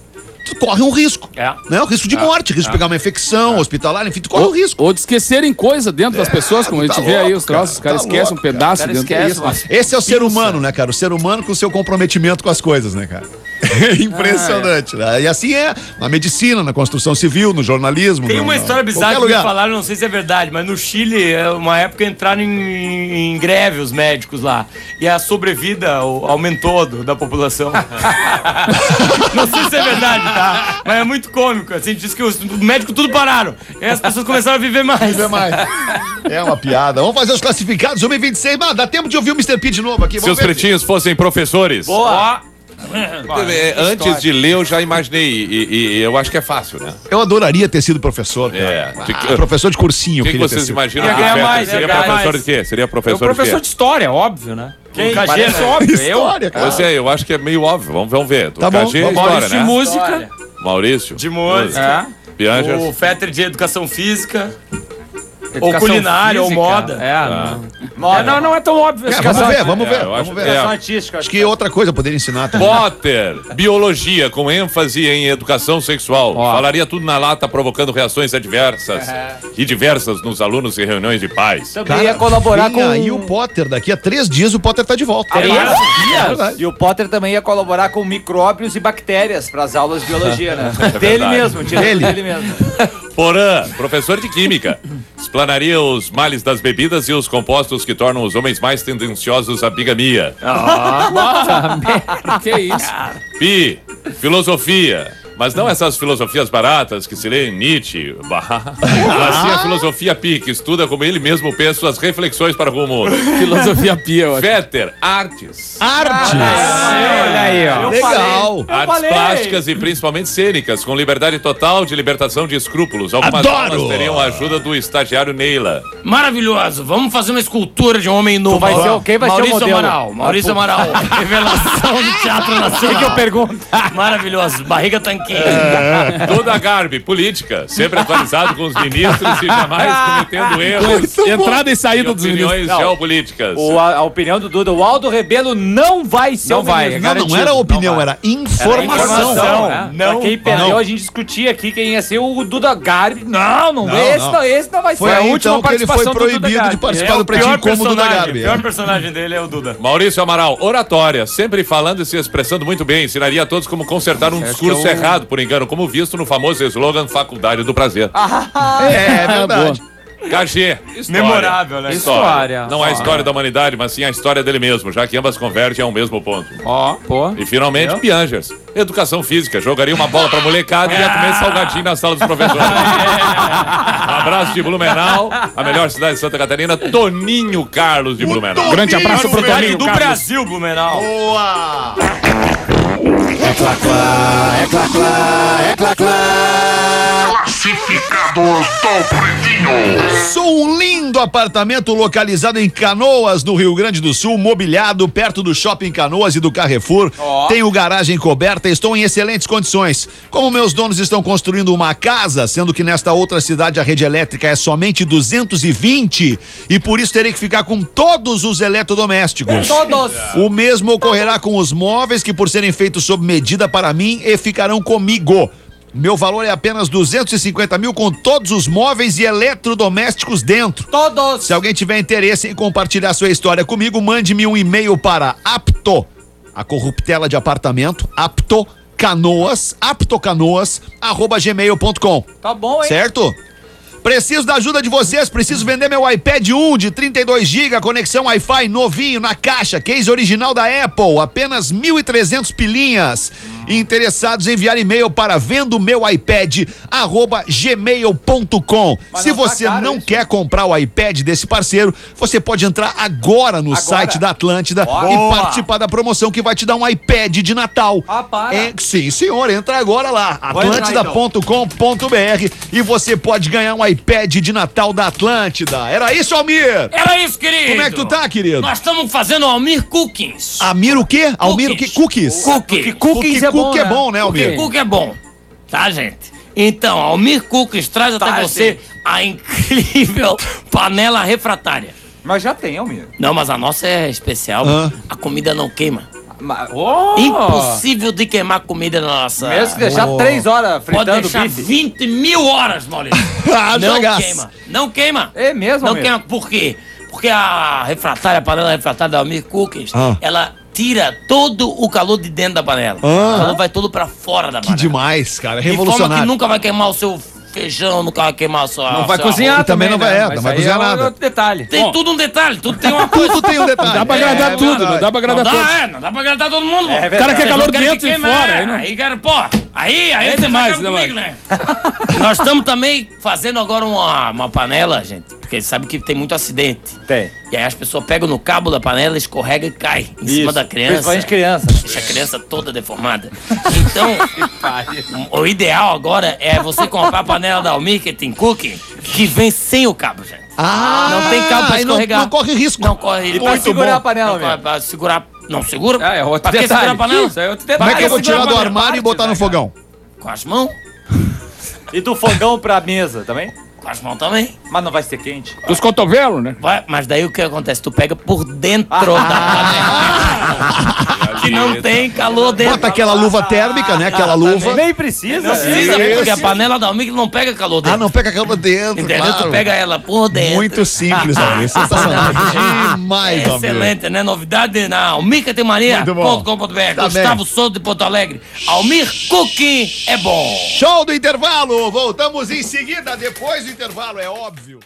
tu corre um risco. É. Né? O risco de morte, risco de pegar uma infecção hospitalar, enfim, tu corre um Ou, risco. ou de esquecerem coisa dentro das pessoas, como a gente tá vê aí louco, os troços, os cara, caras tá esquecem um louco, pedaço cara. dentro Cara, disso. esquece, Esse é o ser humano, né, cara? O ser humano com o seu comprometimento com as coisas, né, cara? Impressionante, né? E assim é na medicina, na construção civil, no jornalismo. Tem no- uma no- história bizarra qualquer que me lugar. falaram, não sei se é verdade, mas no Chile, é uma época entraram em, em greve os médicos lá. E a sobrevida o- aumentou do- da população. Não sei se é verdade, tá? Mas é muito cômico. Assim, diz que os médicos tudo pararam. E as pessoas começaram a viver mais. Viver mais. É uma piada. Vamos fazer os classificados. um e vinte e seis. Ah, dá tempo de ouvir o mister P de novo aqui. Se os Vamos ver. pretinhos fossem professores. Boa! É, antes de ler, eu já imaginei. E, e- e eu acho que é fácil, né? Eu adoraria ter sido professor, cara. É. Ah, De que- professor de cursinho. O que, que queria ter vocês sido. imaginam? Ia que ganhar o Fetter mais, seria ia ganhar professor mais. de quê? Seria É o professor, professor de de história, óbvio, né? Quem? Parece óbvio. História, Eu, cara. quê? Eu sei, eu acho que é meio óbvio. Vamos, vamos ver. Tá bom, Cagê é vamos. história, Maurício de né? música. Maurício. De música. É. Pianjas. O Fetter de educação física. Educação culinária, ou física. moda. É, Ah. não. É, não, não é tão óbvio. É, Acho que vamos essa- ver, vamos ver. É, eu vamos acho- ver. é. Educação artística. Acho que outra coisa eu poderia ensinar também. Potter, biologia com ênfase em educação sexual. Ó. Falaria tudo na lata, provocando reações adversas e diversas nos alunos em reuniões de pais. Também ia colaborar vem com... aí o Potter. Daqui a três dias o Potter tá de volta. Três É dias? verdade. E o Potter também ia colaborar com micróbios e bactérias para as aulas de biologia, né? dele verdade. mesmo, direto Dele. dele mesmo. Porã, professor de química. Explanaria os males das bebidas e os compostos que tornam os homens mais tendenciosos à bigamia. Que isso? Pi, filosofia. Mas não essas filosofias baratas que se lê em Nietzsche, mas sim a filosofia Pi, que estuda como ele mesmo pensa suas reflexões para o mundo. Filosofia pia, ó. Fetter, artes. Arte. Olha aí, ó. Legal. Artes falei. plásticas e principalmente cênicas, com liberdade total de libertação de escrúpulos. Algumas Adoro! aulas teriam a ajuda do estagiário Neila. Maravilhoso. Vamos fazer uma escultura de um homem nu. Tu vai ser o- quem vai ser o Maurício modelo? Amaral. Maurício Amaral. Revelação do Teatro Nacional. O que eu pergunto? Maravilhoso. Barriga tanquinho. Toda Garbi, política, sempre atualizado com os ministros e jamais cometendo erros. Entrada e E saída dos ministros. opiniões Não. geopolíticas. O- a, a opinião do Duda, o Aldo Rebelo não vai ser Não o vai, ministro. Não, não garantido. era opinião, Não vai. era informação. Informação, né? Não, pra quem perdeu, não. a gente discutia aqui quem ia ser o Duda Garbi. Não, não, Não, esse, não. não. esse não vai Foi ser. aí a última então que ele foi participação do Duda proibido de Garbi. participar É do o Pretinho pior como o Duda personagem. Garbi. O pior personagem dele é o Duda. Maurício Amaral, oratória, sempre falando e se expressando muito bem. Ensinaria a todos como consertar um discurso que é o- errado, por engano, como visto no famoso slogan Faculdade do Prazer. É verdade. K G, história. Memorável, né? História. Não a história da humanidade, mas sim a história dele mesmo, já que ambas convergem ao mesmo ponto. Ó, pô. E finalmente, Piangers. Educação física. Jogaria uma bola pra molecada e ia comer salgadinho na sala dos professores. Um abraço de Blumenau, a melhor cidade de Santa Catarina, Toninho Carlos de Blumenau. Grande abraço pro Cidade Toninho do Carlos. Brasil, Blumenau. Boa! Classificados do Pretinho. Sou um lindo apartamento localizado em Canoas, no Rio Grande do Sul, mobiliado perto do Shopping Canoas e do Carrefour. Tenho garagem coberta e estou em excelentes condições. Como meus donos estão construindo uma casa, sendo que nesta outra cidade a rede elétrica é somente duzentos e vinte e por isso terei que ficar com todos os eletrodomésticos. Todos. O mesmo ocorrerá com os móveis que por serem feitos sob medida para mim e ficarão comigo. Meu valor é apenas duzentos e cinquenta mil com todos os móveis e eletrodomésticos dentro. Todos. Se alguém tiver interesse em compartilhar sua história comigo, mande-me um e-mail para apto, a corruptela de apartamento, apto canoas, aptocanoas, arroba gmail ponto com. Tá bom, hein? Certo? Preciso da ajuda de vocês, preciso vender meu iPad um de trinta e dois gigas, conexão Wi-Fi novinho na caixa, case original da Apple, apenas mil e trezentos pilinhas. Interessados, enviar e-mail para vendo meu iPad arroba gmail ponto com. Mas Se não tá você caro não isso? quer comprar o iPad desse parceiro, você pode entrar agora no Agora? site da Atlântida Ó. e Boa. participar da promoção que vai te dar um iPad de Natal. Ah, para. É, sim, senhor, entra agora lá, Vou entrar, atlântida ponto com ponto br e você pode ganhar um iPad de Natal da Atlântida. Era isso, Almir? Era isso, querido. Como é que tu tá, querido? Nós estamos fazendo Almir Cookings. Amir o quê? Almir o quê? Cookies. Cookie. Cookies é bom, é bom, né, Almir? Cookie é bom. Tá, gente? Então, Almir Cookies traz até Tá, você a incrível panela refratária. Mas já tem, Almir. Não, mas a nossa é especial. Ah. A comida não queima. Ma- Oh. Impossível de queimar comida na nossa... Mesmo que deixar três horas Pode fritando deixar bife. vinte mil horas, Maurício. Ah, Não jogaço. queima. Não queima. É mesmo, Não amigo? queima. Por quê? Porque a refratária, a panela refratária da Almir Cookies, Ah. ela tira todo o calor de dentro da panela. Ah. O calor vai todo pra fora da Que panela. demais, cara. De forma que Revolucionário. nunca vai queimar o seu feijão, nunca vai queimar o seu Não vai seu cozinhar arroz. também não vai- né? é, Mas não vai aí cozinhar é nada. outro detalhe. Tem tudo um detalhe, tudo tem uma coisa. Tudo tem um detalhe. Dá pra agradar É tudo, verdade. não dá pra Não agradar dá, tudo. é, não dá pra agradar todo mundo. É pô. verdade. O cara quer Vocês calor não querem dentro que e queime, fora, é. aí não- Aí, cara, pô, aí, aí É você demais, tá né, comigo, né? Nós estamos também fazendo agora uma, uma panela, gente, porque sabe que tem muito acidente. Tem. E aí as pessoas pegam no cabo da panela, escorrega e cai em cima da criança. Principalmente criança. Deixa a criança toda deformada. Então, o o ideal agora é você comprar a panela da Almir, que tem cookie, que vem sem o cabo, gente. Ah, Não tem cabo pra aí não- escorregar. Não, corre risco. Não corre risco. pra Muito segurar bom. a panela Não corre mesmo. pra segurar. Não segura? Ah, é outro pra que detalhe. segurar a panela? Isso é outro Como é detalhe. que eu vou tirar do Segura a armário e botar no fogão? Com as mãos? E do fogão pra mesa também? Com as mãos também. Mas não vai ser quente. Dos cotovelos, né? Vai, mas daí o que acontece? Tu pega por dentro da panela. Que não tem calor dentro. Bota aquela luva térmica, né? Aquela luva. Nem precisa. Não precisa, Isso. porque a panela da Almir não pega calor dentro. Ah, não pega aquela dentro, Entendeu? claro. Tu pega ela por dentro. Muito simples, Almir. Sensacional. Demais, Almir. Excelente, né? Novidade na almir categoria ponto com ponto b r. Tá Gustavo Souza de Porto Alegre. Almir Cookie é bom. Show do intervalo. Voltamos em seguida, depois do intervalo, é óbvio.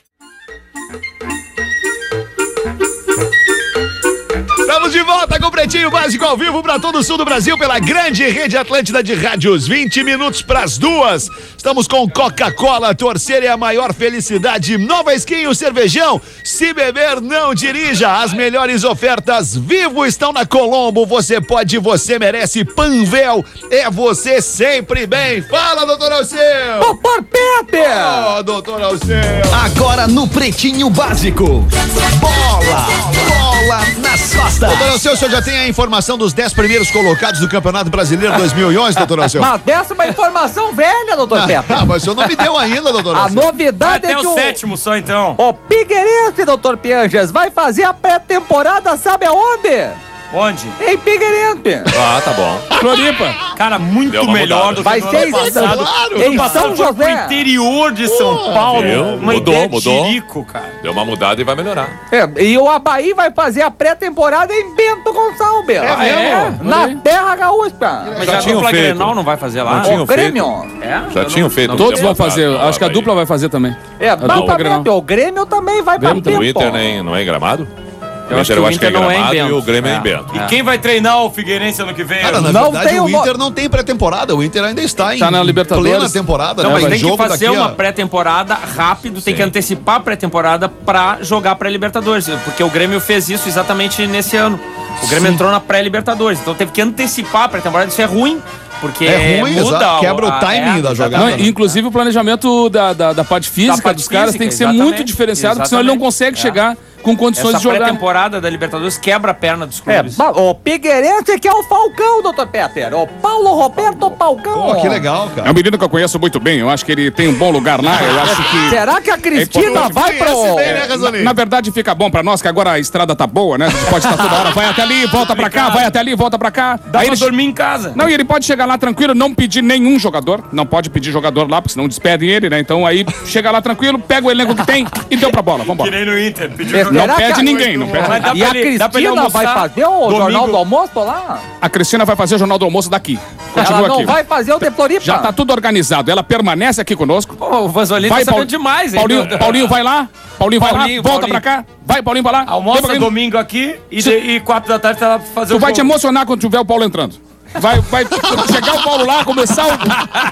Estamos de volta com o Pretinho Básico ao vivo para todo o sul do Brasil pela grande rede Atlântida de rádios. vinte minutos para as duas. Estamos com Coca-Cola. Torcer é a maior felicidade. Nova Skin, o cervejão. Se beber, não dirija. As melhores ofertas Vivo estão na Colombo. Você pode, você merece. Panvel é você sempre bem. Fala, doutor Alceu. Doutor Pepe! Ó, doutor Alceu. Agora no Pretinho Básico. Bola! Bola nas costas. Doutor Alceu, o senhor já tem a informação dos dez primeiros colocados do Campeonato Brasileiro dois mil e onze, doutor Alceu? Mas dessa é uma informação velha, doutor Pepe. Ah, mas o senhor não me deu ainda, doutor A Alceu. novidade Até é que o o, sétimo só, então. o Figueirense, doutor Pianjas, vai fazer a pré-temporada, sabe aonde? Onde? Em Figueirense. Ah, tá bom. Floripa. Cara, muito Deu uma melhor mudada. do que Vai no ser ano passado. claro. em Passado São foi pro José. interior de São Paulo. viu? Uma Mudou, ideia mudou. de rico, cara. Deu uma mudada e vai melhorar. É, e o Avaí vai fazer a pré-temporada em Bento Gonçalves. É Ah, é? mesmo? Na Terra Gaúcha. Mas Já a tinham dupla feito. Grenal não vai fazer lá? Não tinham O Grêmio. É? Já tinham feito. um Todos tempo vão atrás, fazer. no Acho que a Havaí. dupla vai fazer também. É, dupla exatamente. Grenal. O Grêmio também vai pra Grêmio Bento. também. O Inter nem, não é em Gramado? Eu o acho Inter que eu o acho que é em Inter não é em Gramado e Bento. o Grêmio é em É. Bento. E quem vai treinar o Figueirense ano que vem? Cara, na Não verdade, tem o o no- Inter não tem pré-temporada. O Inter ainda está em Tá na Libertadores. plena temporada. Não, né? mas Vai tem que jogo fazer daqui a- uma pré-temporada rápido, tem que antecipar a pré-temporada pra jogar pré-Libertadores, porque o Grêmio fez isso exatamente nesse ano. O Grêmio entrou na pré-Libertadores, então teve que antecipar a pré-temporada, isso é ruim, porque É ruim, muda exato, quebra o a- timing é, da jogada. Não, né? inclusive o planejamento da, da, da parte física parte dos caras física, tem que ser exatamente. muito diferenciado, porque senão ele não Exatamente. consegue É. chegar com condições Essa de jogar. pré-temporada da Libertadores quebra a perna dos É, clubes. ba- o Figueirense que é o Falcão, doutor Peter. O Paulo Roberto Falcão. Pô, que legal, É cara. um menino que eu conheço muito bem, eu acho que ele tem um bom lugar lá, eu acho que... Será que a Cristina importante. vai pro... Conhece bem, né, Gasolina? Na verdade fica bom pra nós, que agora a estrada tá boa, né? A gente pode estar toda hora, vai até ali, volta pra cá, vai até ali, volta pra cá. Dá Aí pra ele... dormir em casa. Não, e ele pode chegar lá tranquilo, não pedir nenhum jogador, não pode pedir jogador lá, porque senão despedem ele, né? Então aí chega lá tranquilo, pega o elenco que tem e deu pra bola, Que vambora. nem no Inter. Pediu Será jogar. Não que pede a- ninguém, não pede Mas dá E a pra ele- dá pra ele Cristina vai almoçar fazer o domingo. Jornal do Almoço lá? A Cristina vai fazer o Jornal do Almoço daqui. Continua Ela não aqui. vai fazer o de Floripa? Já tá tudo organizado, ela permanece aqui conosco. Pô, o Vanzolini tá Vai, sabendo Paul- demais, hein? Paulinho, Paulinho vai lá, Paulinho vai lá, Paulinho, volta Paulinho. pra cá, vai, Paulinho vai lá. Almoça Vem pra cá. domingo aqui e, de, e quatro da tarde tá lá pra fazer Tu o vai te jogo. emocionar quando tiver o Paulo entrando. Vai, vai quando chegar o Paulo lá, começar o-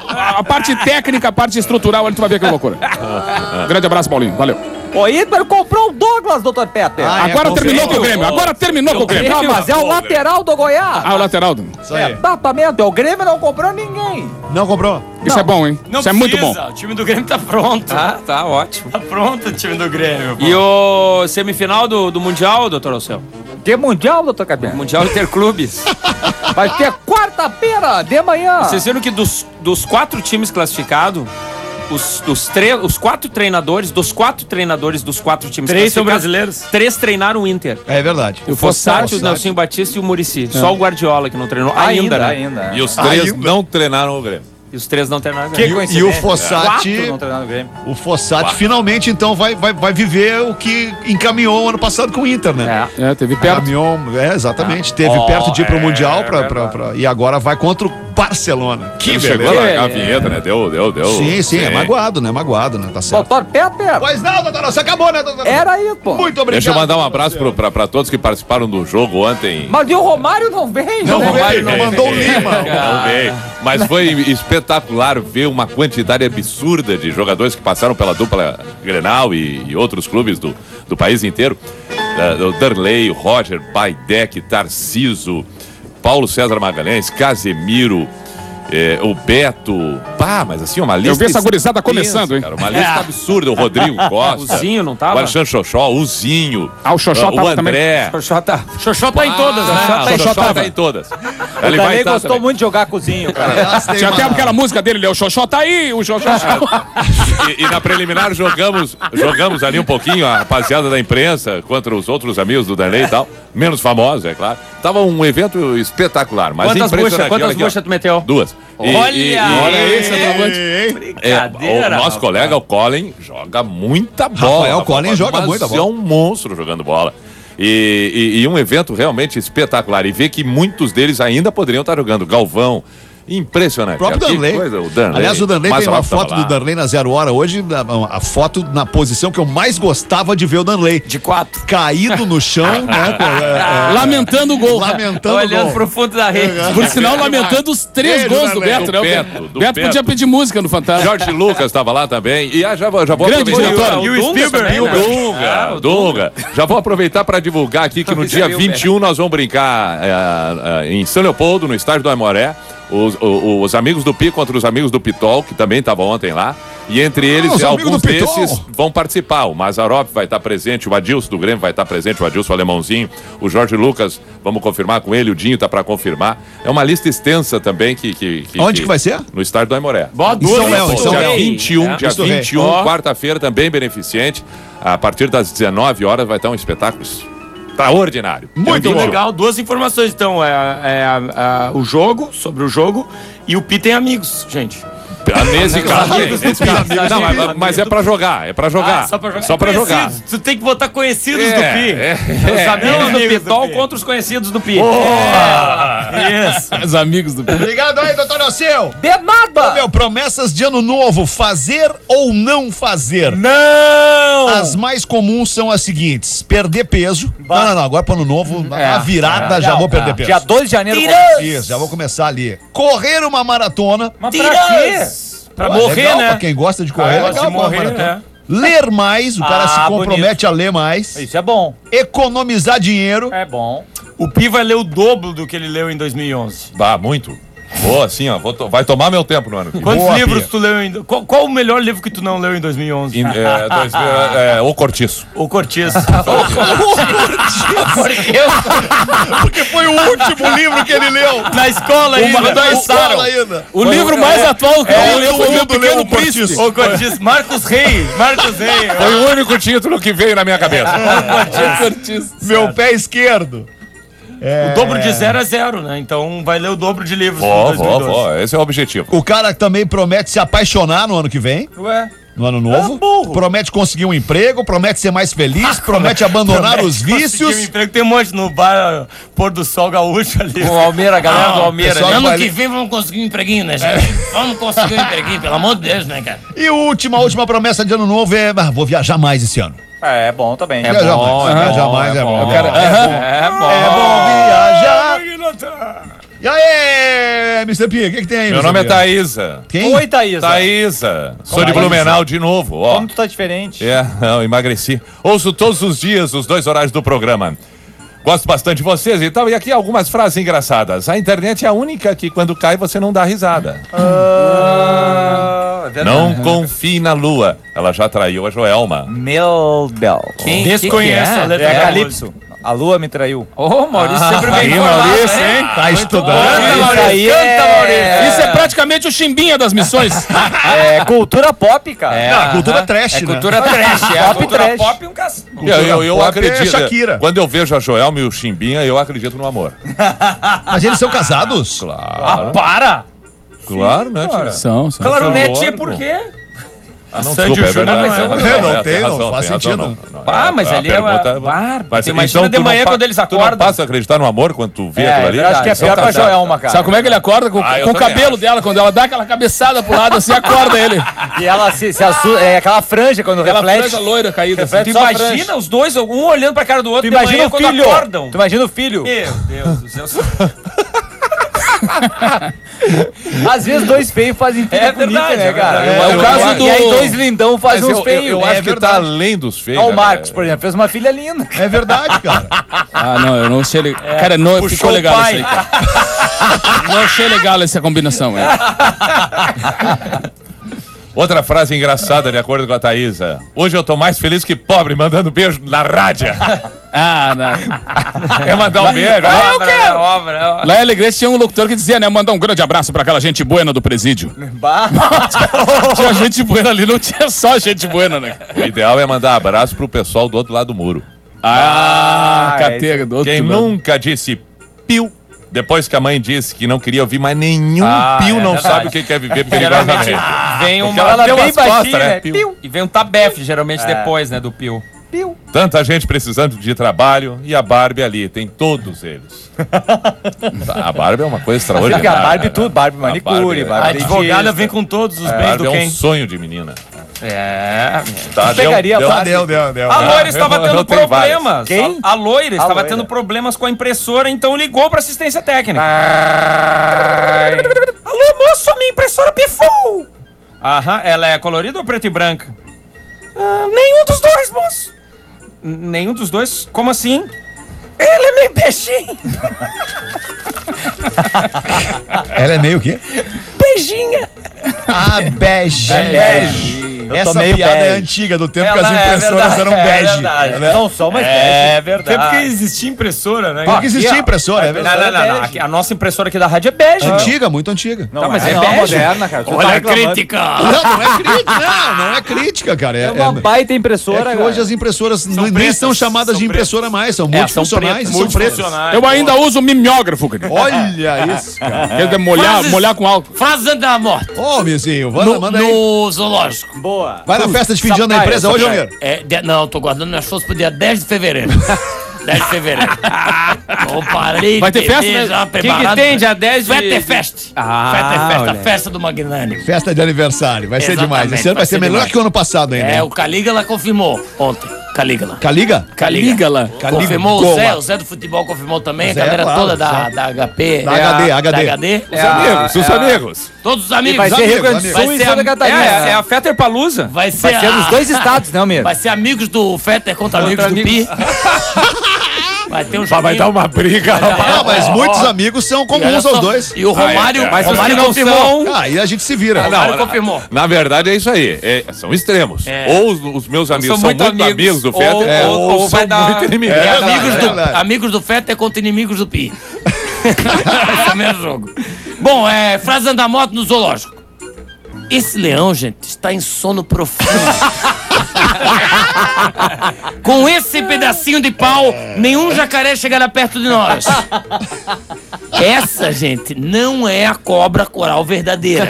a parte técnica, a parte estrutural, ali tu vai ver que loucura. Grande abraço, Paulinho, valeu. O Inter comprou o Douglas, doutor Peter. Ah, é, Agora com terminou certeza. com o Grêmio, agora terminou com o Grêmio. Não, mas é o lateral do Goiás. Ah, o lateral. do- Isso aí. Exatamente, o Grêmio não comprou ninguém. Não comprou? Isso é bom, hein? Não Isso é muito bom. precisa, O time do Grêmio tá pronto. Tá, tá ótimo. Tá pronto o time do Grêmio. E o semifinal do, do Mundial, doutor Alceu? Que mundial, doutor Cabelo? Mundial Interclubes. Vai ter quarta-feira de manhã. Vocês viram que dos, dos quatro times classificados, os, os, tre- os quatro treinadores, dos quatro treinadores dos quatro times Três são classificados, brasileiros. Três treinaram o Inter. É verdade. O Fossati, o Nelson Batista e o Muricy. Só o Guardiola que não treinou ainda, Ainda, né? ainda. E os três Ainda. não treinaram o Grêmio. E os três não treinaram. Que E, coincidência. e o Fossati, Quatro não treinaram o Grêmio. o Fossati finalmente então vai, vai, vai viver o que encaminhou ano passado com o Inter, né? É. É, teve perto. Caminhou, é, exatamente. Teve Oh, perto de ir pro é, Mundial é pra, pra, pra- e agora vai contra o Barcelona. Que Ele chegou a beleza. largar a vinheta, né? Deu, deu, deu. Sim, sim, é magoado, né? Magoado, né? Tá certo. Doutor Pepe, Pois não, doutor, você acabou, né, doutor? era aí, pô. Muito obrigado. Deixa eu mandar um abraço pro, pra, pra todos que participaram do jogo ontem. Mas o Romário não vem. Não, né? Romário não mandou o Lima. Não veio. Mas foi espetacular ver uma quantidade absurda de jogadores que passaram pela dupla Grenal e, e outros clubes do, do país inteiro. Uh, o Darley, o Roger, Baidec, Tarciso, Paulo César Magalhães, Casemiro, eh, o Beto. Pá, mas assim, uma lista. vi essa gurizada extensa, começando, hein? Cara, uma lista absurda. O Rodrigo Costa. O Zinho não tava? O Alexandre Xoxó, o Zinho. Ah, o Xoxó uh, tava o André. Xoxó tá, Xoxó tá em todas, Ah, né? o Xoxó Xoxó tava. tá em todas. O Ele vai Danei estar gostou também. muito de jogar cozinho, cara. Elas têm Tinha uma- até aquela música dele, né? O Xoxó tá aí, o Xoxó. E, e na preliminar jogamos, jogamos ali um pouquinho, a rapaziada da imprensa contra os outros amigos do Danley e tal, menos famosos, é claro. Tava um evento espetacular, mas Quantas buchas? impressionante. Quantas Olha aqui, ó. buchas tu meteu? Duas. E- Olha! e- e- Olha esse atravante. É, Brincadeira, o nosso rapaz. colega, o Colin, joga muita bola. Rafael Colin joga mas muita bola. É um monstro jogando bola. E, e- e um evento realmente espetacular. E ver que muitos deles ainda poderiam estar jogando. Galvão, impressionante. O próprio Que Danley. coisa, o Danley. Aliás, o Danley tem uma Mazarop tava foto lá. do Danley na Zero Hora hoje, a, a foto na posição que eu mais gostava de ver o Danley. De quatro. Caído no chão, né? é, é, Lamentando o gol. lamentando o Olhando gol. pro fundo da rede. Por sinal, lamentando os três Ele, gols do Danley. Beto, Do né? Beto, O do Beto Beto. podia pedir música no Fantástico. Jorge Lucas estava lá também. E ah, já, vou- já vou Grande aproveitar. diretor. E o Dunga Spielberg, também, né? Dunga, Ah, o Dunga. Já vou aproveitar para divulgar aqui que no dia vinte e um nós vamos brincar é, é, em São Leopoldo, no estádio do Aimoré. Os, o- os amigos do Pi contra os amigos do Pitol, que também estavam ontem lá. E entre eles, os amigos alguns do Pitol. desses vão participar. O Mazarop vai estar presente, o Adilson do Grêmio vai estar presente, o Adilson Alemãozinho, o Jorge Lucas, vamos confirmar com ele, o Dinho está para confirmar. É uma lista extensa também que. que, que Onde que vai ser? No estádio do Aimoré. Bota Em São duas Léo, em São Dia Léo. vinte e um, É. dia Cristo Rei. vinte e um, Ó. quarta-feira, também beneficente. A partir das dezenove horas vai ter um espetáculo extraordinário. Muito Dia bom. vinte e um. Legal, duas informações então. É, é a- a- o jogo, sobre o jogo, e o Pi tem amigos, gente. A Nese cara, amigos do esse Pi. cara- Não, mas, Amigos. mas é pra jogar, é pra jogar. Ah, só pra jogar. Só pra jogar. Conhecidos. Tu tem que botar conhecidos É, do Pi. é, Os é. amigos do amigos do Pitol Pi. contra os conhecidos do Pi. Isso. Os amigos do Beto. Obrigado aí, doutor Alceu. De nada! Meu, promessas de ano novo, fazer ou não fazer? Não! As mais comuns são as seguintes: perder peso. Não, não, não, agora pro ano novo, na virada, já Não, vou perder é. peso. Dia dois de janeiro. Isso, já vou começar ali. Correr uma maratona. Mas pra quê? Pra Pô, morrer, legal, né? Pra quem gosta de correr, Ah, legal, gosta de pô, morrer, maratona. né? Ler mais, o cara Ah, se compromete a ler mais. Isso é bom. Economizar dinheiro. É bom. O Pi vai ler o dobro do que ele leu em dois mil e onze. Bah, muito. Vou assim, ó. Vou to- vai tomar meu tempo no ano que vem. Quantos Boa, livros Pia. tu leu em... Qual, qual o melhor livro que tu não leu em dois mil e onze? Em, é, dois mil, é, o Cortiço. O Cortiço. Porque foi o último livro que ele leu. Na escola ainda. Uma da Não escola passaram. ainda. O livro mais atual que É, eu leu todo foi o Meu mundo leu Pequeno o Cortiço. Príncipe. O Cortiço. Marcos Rei. Marcos Rei. Foi o único título que veio na minha cabeça. Meu pé esquerdo. O dobro de zero é zero, né? Então vai ler o dobro de livros. em Vó, dois mil e vó, doze. vó. Esse é o objetivo. O cara também promete se apaixonar no ano que vem, Ué. no ano novo. Promete conseguir um emprego, promete ser mais feliz, promete abandonar os Consegui um vícios. emprego, tem um monte no bar Pôr do Sol Gaúcho ali. O Almeira, a galera do Almeira. pessoal né? que vai- vem vamos conseguir um empreguinho, né, gente? Vamos conseguir um empreguinho, pelo amor de Deus, né, cara? E a última, a última promessa de ano novo é: ah, vou viajar mais esse ano. É, é bom também. É viajar mais, viajar mais é bom. É bom. É bom viajar. E aí, mister P, o que, que tem aí? Meu mister nome é P? Thaísa. Quem? Oi, Thaísa. Thaísa. Sou de Thaísa? Blumenau de novo, ó. Como tu tá diferente? É, não, emagreci. Ouço todos os dias os dois horários do programa. Gosto bastante de vocês e tal. E aqui algumas frases engraçadas. A internet é a única que quando cai você não dá risada. Ah, é verdade. Não confie na lua. Ela já traiu a Joelma. Meu Deus. Quem? Desconheço que a que letra É da Calypso. A lua me traiu. Ô, Maurício sempre vem Aí, informado, Maurício, hein? hein? Tá estudando. Canta, Isso Maurício, aí canta, é- Maurício. Isso é praticamente o chimbinha das missões. É cultura pop, cara. É, Não, cultura aham. trash, é né? cultura trash. É Pop cultura trash. pop e um cacete. Eu, eu, eu Pop é acredito. Shakira. Quando eu vejo a Joelma e o Chimbinha, eu acredito no amor. Mas eles são casados? Claro. Ah, para! Claro, né, tia? São, são. Claro, São netinha, loucos. por quê? Ah, não, Sandy desculpa, é Júnior verdade. não é- é não verdade, tem, tem não razão, faz tem razão, sentido. não, não. Ah, mas A ali é uma- pergunta- Bar- Mas tu imagina então de tu não manhã pa- quando eles Tu não acordam. passa a acreditar no amor quando tu vê É, aquilo ali? eu acho que é São pior pra casados. Joelma, cara. Sabe como é que ele acorda? Com, Ah, eu com o também cabelo acho. dela, quando ela dá aquela cabeçada pro lado, assim, acorda ele. E ela se, se assusta, é aquela franja quando Aquela reflete. franja loira caída. Assim. Reflete Tu só a imagina franja. os dois, um olhando pra cara do outro Tu de imagina manhã o quando filho. acordam. Tu imagina o filho. Meu Deus do céu. Às vezes dois feios fazem filho É bonito, verdade, né, é cara? verdade. É o Eu- caso eu- do... E aí dois lindão Mas fazem eu, uns feios. eu, eu É acho que tá verdade. além dos feios. Ó, o né, Marcos, cara? por exemplo, fez uma filha linda. É verdade, cara. Ah, não, eu não achei legal. Cara, não puxou ficou o legal pai. isso aí, cara. Não achei legal essa combinação aí. Outra frase engraçada, de acordo com a Thaísa. Hoje eu tô mais feliz que pobre, mandando beijo na rádio. Ah, não. Quer mandar um beijo? Ah, eu quero. Obra, Lá em Alegrete tinha um locutor que dizia, né? Mandar um grande abraço pra aquela gente buena do presídio. Bah. Tinha gente buena ali, não tinha só gente buena, né? O ideal é mandar abraço pro pessoal do outro lado do muro. Ah, Ah, catega do outro Quem lado. nunca disse piu, depois que a mãe disse que não queria ouvir mais nenhum Ah, piu, é não verdade. sabe o que quer viver Geralmente perigosamente. vem Porque uma... ela tem bem umas costas, baixinha, né? né? Piu. E vem um tabefe, geralmente, depois, né, do pio. Tanta gente precisando de trabalho e a Barbie ali, tem todos eles. A Barbie é uma coisa extraordinária. Porque a Barbie né? tudo, Barbie A manicure, Barbie é- A Barbie advogada dentista. vem com todos os A bens Barbie do é um quem. sonho de menina. É. Tá, deu- pegaria a deu- Barbie. Deu, deu, deu. A loira eu- estava eu tendo tenho problemas. Quem? A loira estava loira. tendo problemas com a impressora, então ligou pra assistência técnica. Alô, moço, minha impressora pifou! Aham, ela é colorida ou preto e branca? Ah, nenhum dos dois, moço. N- Nenhum dos dois? Como assim? Ele é meio peixinho. Ela é meio o quê? Beijinha. Ah, bege. Bege. Eu Essa tô meio piada é bege. antiga, do tempo Ela que as é impressoras verdade, eram é bege. verdade. né? Não só mais É bege. Tempo que existia impressora, né? Tem que existir impressora, é Não, verdade. não, não, não. Aqui, a nossa impressora aqui da rádio é bege. Antiga, muito antiga. Não, Tá, mas é, é não, bege. moderna, cara. Tu tá reclamando. Não, não é crítica, não, não é crítica, cara. É, É uma é- baita é impressora, que cara. hoje as impressoras São nem pretas, são chamadas são de impressora mais, são É, são multifuncionais, pretas, são pretas. multifuncionais. Eu ainda uso mimeógrafo, cara. Olha isso, cara. Quer dizer, molhar, Frases- molhar com álcool. Fazenda da Morte. Ô, Mizinho, manda, No, manda aí. no zoológico. Boa. Vai na festa de fim de ano da Sampaio, empresa hoje, Sampaio. Almir? É, de- não, tô guardando minhas forças pro dia dez de fevereiro. dez de fevereiro. Eu parei Vai ter de festa, beber, né? já O que, que preparado. tem dia dez de... Fetefest. Ah, Fetefest, olha a aí. festa do Magnânimo. Festa de aniversário, vai ser Exatamente, demais. Esse ano vai vai ser ser melhor demais. que o ano passado ainda. É, hein? o Calígala confirmou ontem. Calígala. Caliga? Calígala. Confirmou o Goma. Zé, o Zé do futebol confirmou também, Zé, a galera claro, toda da, Zé. da H P. Da é H D, a- H D. Da H D. Os amigos, os amigos. Todos os amigos. Vai ser amigos, Rio Grande do amigos. Sul Vai e ser Santa a- Catarina. É, é a Fetter Palusa. Vai ser, Vai ser a- nos dois estados, né, Almir? Vai ser amigos do Fetter contra amigos do Pi. Vai ter um Vai dar uma briga. Ah, mas muitos amigos são E olha comuns só, aos dois. E o Romário, é. Mas os que Romário não confirmou. são... Ah, aí a gente se vira. Romário Não, confirmou. Na verdade é isso aí. É, são extremos. É. Ou os, os meus amigos são são muito, muito amigos, amigos, do Fetter, ou- ou, ou- ou são vai dar- muito inimigos. E É, amigos, é do, verdade. amigos do Fetter contra inimigos do Pi. Esse é o mesmo jogo. Bom, é, frase da moto no zoológico. Esse leão, gente, está em sono profundo. Com esse pedacinho de pau, nenhum jacaré chegará perto de nós. Essa, gente, não é a cobra coral verdadeira.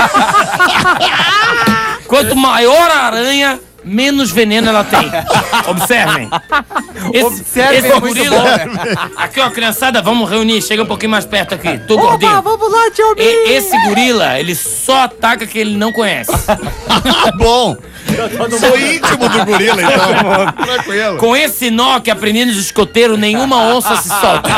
Quanto maior a aranha, menos veneno ela tem. Observem. Esse, Observem, esse é muito gorila. bom, né? Aqui, ó, criançada, vamos reunir. Chega um pouquinho mais perto aqui. Tô gordinho. vamos lá, tio E- esse gorila, ele só ataca quem ele não conhece. Bom. Sou íntimo do gorila, então. Tranquilo. Com esse nó que aprendi nos escoteiros, nenhuma onça se solta.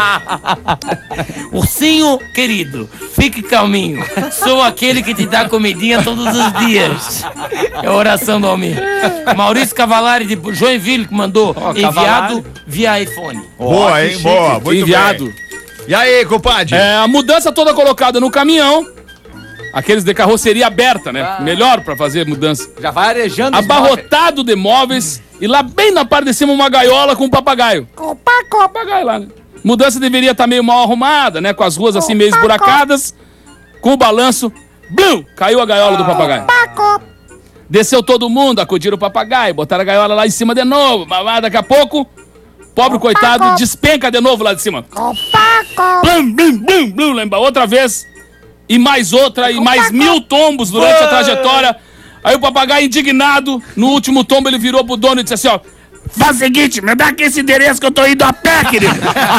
Ursinho querido, fique calminho. Sou aquele que te dá comidinha todos os dias. É a oração do Almir. Maurício Cavalari de Joinville que mandou enviado Cavalari. via iPhone. Boa, hein? Boa. Muito Enviado. bem. E aí, compadre? É, a mudança toda colocada no caminhão. Aqueles de carroceria aberta, né? Melhor pra fazer mudança. Já vai arejando os móveis. Abarrotado de móveis. E lá bem na parte de cima uma gaiola com um papagaio. Com o papagaio lá, né? Mudança deveria estar meio mal arrumada, né? Com as ruas assim meio esburacadas. com o balanço, blum, caiu a gaiola do papagaio. Desceu todo mundo, acudiram o papagaio, botaram a gaiola lá em cima de novo. Mas daqui a pouco, pobre coitado, despenca de novo lá de cima. Blum, blum, blum, blum, lembra? Outra vez, e mais outra, e mais mil tombos durante a trajetória. Aí o papagaio, indignado, no último tombo ele virou pro dono e disse assim, ó, faz o seguinte, me dá aqui esse endereço que eu tô indo a pé, querido.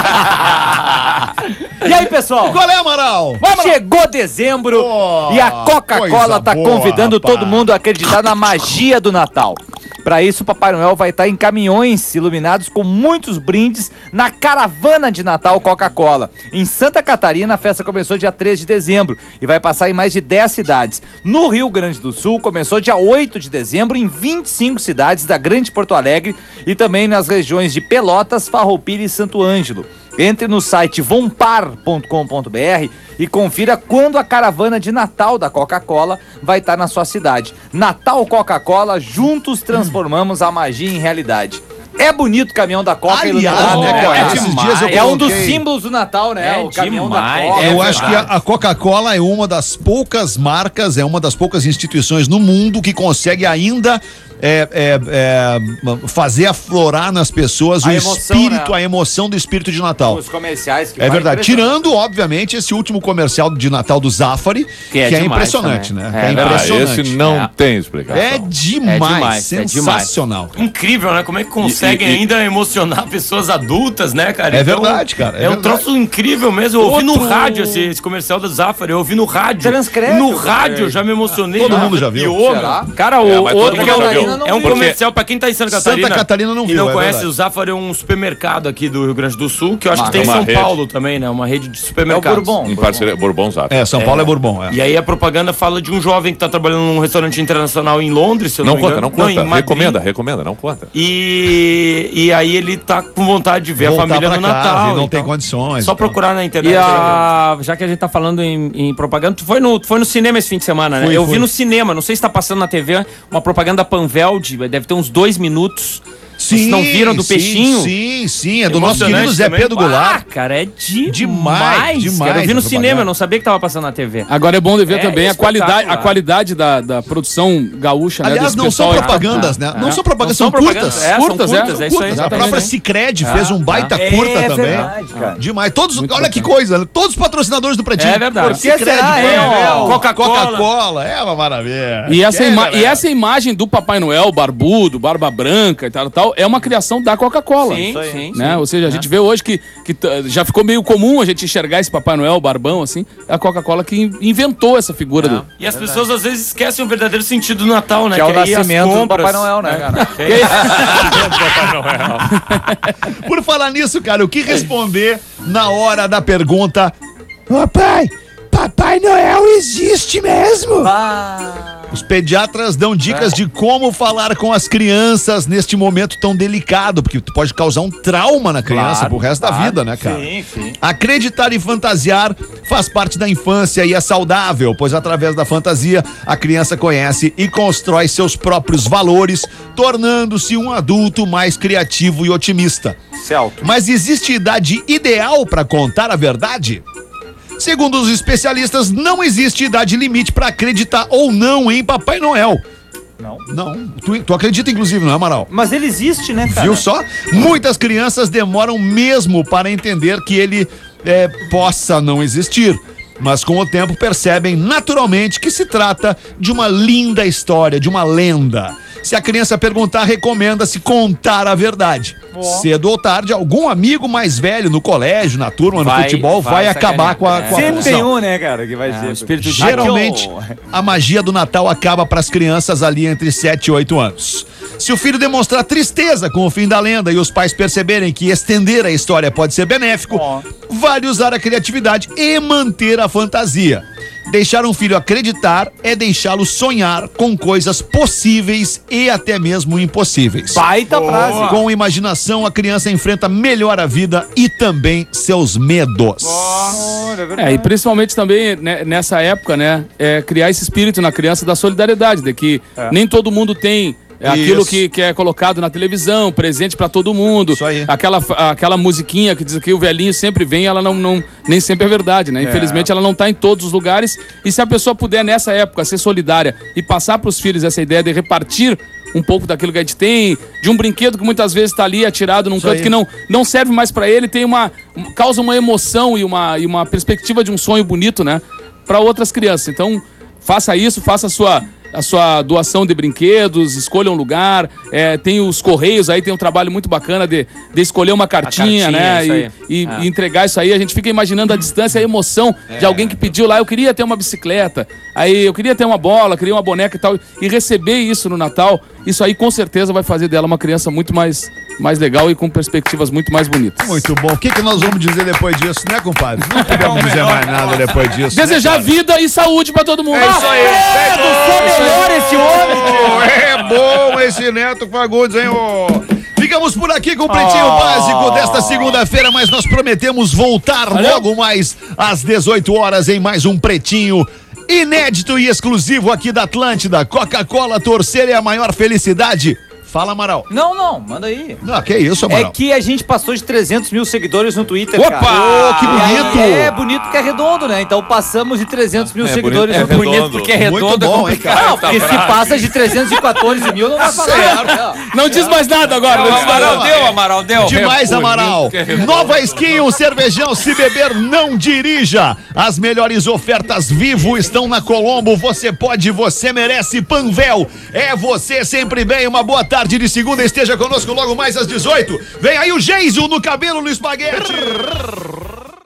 E aí, pessoal? Qual é, Amaral? Chegou dezembro Oh, e a Coca-Cola coisa tá boa, convidando rapaz. todo mundo a acreditar na magia do Natal. Para isso, o Papai Noel vai estar em caminhões iluminados com muitos brindes na caravana de Natal Coca-Cola. Em Santa Catarina, a festa começou dia três de dezembro e vai passar em mais de dez cidades. No Rio Grande do Sul, começou dia oito de dezembro em vinte e cinco cidades da Grande Porto Alegre e também nas regiões de Pelotas, Farroupilha e Santo Ângelo. Entre no site vompar ponto com ponto br e confira quando a caravana de Natal da Coca-Cola vai estar na sua cidade. Natal Coca-Cola, juntos transformamos a magia em realidade. É bonito o caminhão da Coca Aliás, iluminado, né, né, cara? cara? Esses dias eu É um dos coloquei- símbolos do Natal, né? É o caminhão demais, da Coca. Eu É acho que a, a Coca-Cola é uma das poucas marcas, é uma das poucas instituições no mundo que consegue ainda é, é, é, fazer aflorar nas pessoas A o emoção, espírito, né? a emoção do espírito de Natal. Os comerciais que É vai verdade. impressionante. Tirando, obviamente, esse último comercial de Natal do Zafari, que é, é demais impressionante, também. né? É que é verdade. Ah, impressionante. esse não É. tem explicação. É demais, É demais, é demais. sensacional. Incrível, né? Como é que conseguem E- e- ainda emocionar pessoas adultas, né, cara? É verdade, cara, é É, um verdade. troço incrível mesmo. Eu ouvi no Outro- rádio esse, esse comercial do Zafari, eu ouvi no rádio. Transcreve, No cara. rádio eu já me emocionei. Todo já mundo já viu. arrepiou, Será? meu. Cara, o É, mas todo outro mundo que eu já vi. viu. não É um viu. comercial pra quem tá em Santa Catarina. Santa Catarina não e viu, não é conhece, verdade. o Zafari é um supermercado aqui do Rio Grande do Sul, que eu acho Ah, que tem em uma São rede. Paulo também, né? Uma rede de É o supermercados. Bourbon. Em parceria, Bourbon Zap. É, São Paulo é, Bourbon. É. E aí a propaganda fala de um jovem que tá trabalhando num restaurante internacional em Londres, se eu não, Não me conta, engano. não conta. em Madrid. recomenda, recomenda, não conta. E, e aí ele tá com vontade de ver Voltar a família pra no casa, Natal. e não e tem tal. condições. Só e tal. procurar na internet. E a, já que a gente tá falando em, em propaganda, tu foi no, tu foi no cinema esse fim de semana, né? Fui, Eu fui. vi no cinema, não sei se tá passando na T V, uma propaganda da Panveld, deve ter uns dois minutos. Vocês não viram do sim, peixinho? Sim, sim, é do nosso Emocionante querido Zé também. Pedro Ah, Goulart. cara, é demais. Demais, demais cara. Eu vi no essa cinema, propaganda. eu não sabia que tava passando na T V. Agora é bom de ver É também a qualidade, a espetacular. qualidade da, da produção gaúcha, né? Aliás, desse não são pessoal aí. propagandas, né? Não É. são propagandas, Não são são propagandas, curtas. é, são Curtas, é. curtas, é isso aí. A exatamente. própria Cicred fez um baita É curta também. verdade, cara. Demais. Todos, olha que coisa, né? Todos os patrocinadores do Pretinho. É verdade. Por que Por que será, hein, ó? Coca-Cola. Coca-Cola. É uma maravilha. E essa, É, ima- galera. e essa imagem do Papai Noel, barbudo, barba branca e tal, tal, é uma criação da Coca-Cola. Sim, aí. sim, Né? sim. Ou seja, a gente vê hoje que, que t- já ficou meio comum a gente enxergar esse Papai Noel, barbão, assim. É a Coca-Cola que in- inventou essa figura do. E as pessoas às vezes esquecem o verdadeiro sentido do Natal, né? Que é o aí as nascimento do compras- Papai Noel, né, cara? Por falar nisso, cara, o que responder na hora da pergunta? Papai, Papai Noel existe mesmo? Os pediatras dão dicas de como falar com as crianças neste momento tão delicado, porque tu pode causar um trauma na criança Claro, pro resto da claro. vida, né, cara? Sim, sim. Acreditar e fantasiar faz parte da infância e é saudável, pois através da fantasia a criança conhece e constrói seus próprios valores, tornando-se um adulto mais criativo e otimista. Celto. Mas existe idade ideal para contar a verdade? Segundo os especialistas, não existe idade limite para acreditar ou não em Papai Noel. Não. Não. Tu, tu acredita, inclusive, não é, Amaral? Mas ele existe, né, cara? Viu só? Muitas crianças demoram mesmo para entender que ele é, possa não existir. Mas com o tempo percebem naturalmente que se trata de uma linda história, de uma lenda. Se a criança perguntar, recomenda-se contar a verdade. Cedo ou tarde, algum amigo mais velho no colégio, na turma, no Vai- futebol, vai, vai acabar com a, sacanear. com a Sempre função. tem um, né, cara, que vai É, ser. o espírito de- Geralmente, Aqui, ó. a magia do Natal acaba para as crianças ali entre sete e oito anos. Se o filho demonstrar tristeza com o fim da lenda e os pais perceberem que estender a história pode ser benéfico, Ó. vale usar a criatividade e manter a fantasia. Deixar um filho acreditar é deixá-lo sonhar com coisas possíveis e até mesmo impossíveis. Baita frase. Com imaginação, a criança enfrenta melhor a vida e também seus medos. É, e principalmente também né, nessa época, né, é, criar esse espírito na criança da solidariedade, de que nem todo mundo tem É aquilo Isso. que, que é colocado na televisão, presente pra todo mundo. Isso aí. Aquela, aquela musiquinha que diz que o velhinho sempre vem, ela não, não nem sempre é verdade, né? Infelizmente ela não tá em todos os lugares. E se a pessoa puder, nessa época, ser solidária e passar pros filhos essa ideia de repartir um pouco daquilo que a gente tem, de um brinquedo que muitas vezes tá ali atirado num Isso canto aí. que não, não serve mais pra ele, tem uma, causa uma emoção e uma, e uma perspectiva de um sonho bonito, né? Pra outras crianças. Então, faça isso, faça a sua... a sua doação de brinquedos, escolha um lugar, é, tem os correios aí, tem um trabalho muito bacana de, de escolher uma cartinha, cartinha, né, isso e, aí. e, É. e entregar isso aí, a gente fica imaginando a distância, a emoção de alguém que pediu lá, eu queria ter uma bicicleta, aí eu queria ter uma bola, queria uma boneca e tal, e receber isso no Natal, isso aí com certeza vai fazer dela uma criança muito mais, mais legal e com perspectivas muito mais bonitas. Muito bom. O que, que nós vamos dizer depois disso, né, compadre? Não podemos dizer mais nada depois disso. Desejar né, vida e saúde pra todo mundo. É isso aí. Só melhor esse homem. É bom esse Neto Fagundes, hein, ô? Ficamos por aqui com o Pretinho Básico desta segunda-feira, mas nós prometemos voltar logo mais às dezoito horas em mais um Pretinho inédito e exclusivo aqui da Atlântida. Coca-Cola, torcer é a maior felicidade. Fala, Amaral. Não, não, manda aí. Não, que isso, É Amaral. que a gente passou de trezentos mil seguidores no Twitter, Opa! cara. Ô, que E aí bonito. É bonito que é redondo, né? Então passamos de trezentos mil É seguidores bonito, no é Twitter. redondo. Porque é Muito redondo. bom, hein, cara? Não, porque se passa de trezentos e quatorze mil, não vai falar. Não diz mais nada agora. Não, não diz mais Amaral nada. deu, Amaral deu. Demais, Amaral. Nova Skin, o cervejão, se beber, não dirija. As melhores ofertas Vivo estão na Colombo. Você pode, você merece. Panvel, é você sempre bem. Uma boa tarde de segunda. Esteja conosco logo mais às dezoito. Vem aí o Geiso no cabelo no espaguete.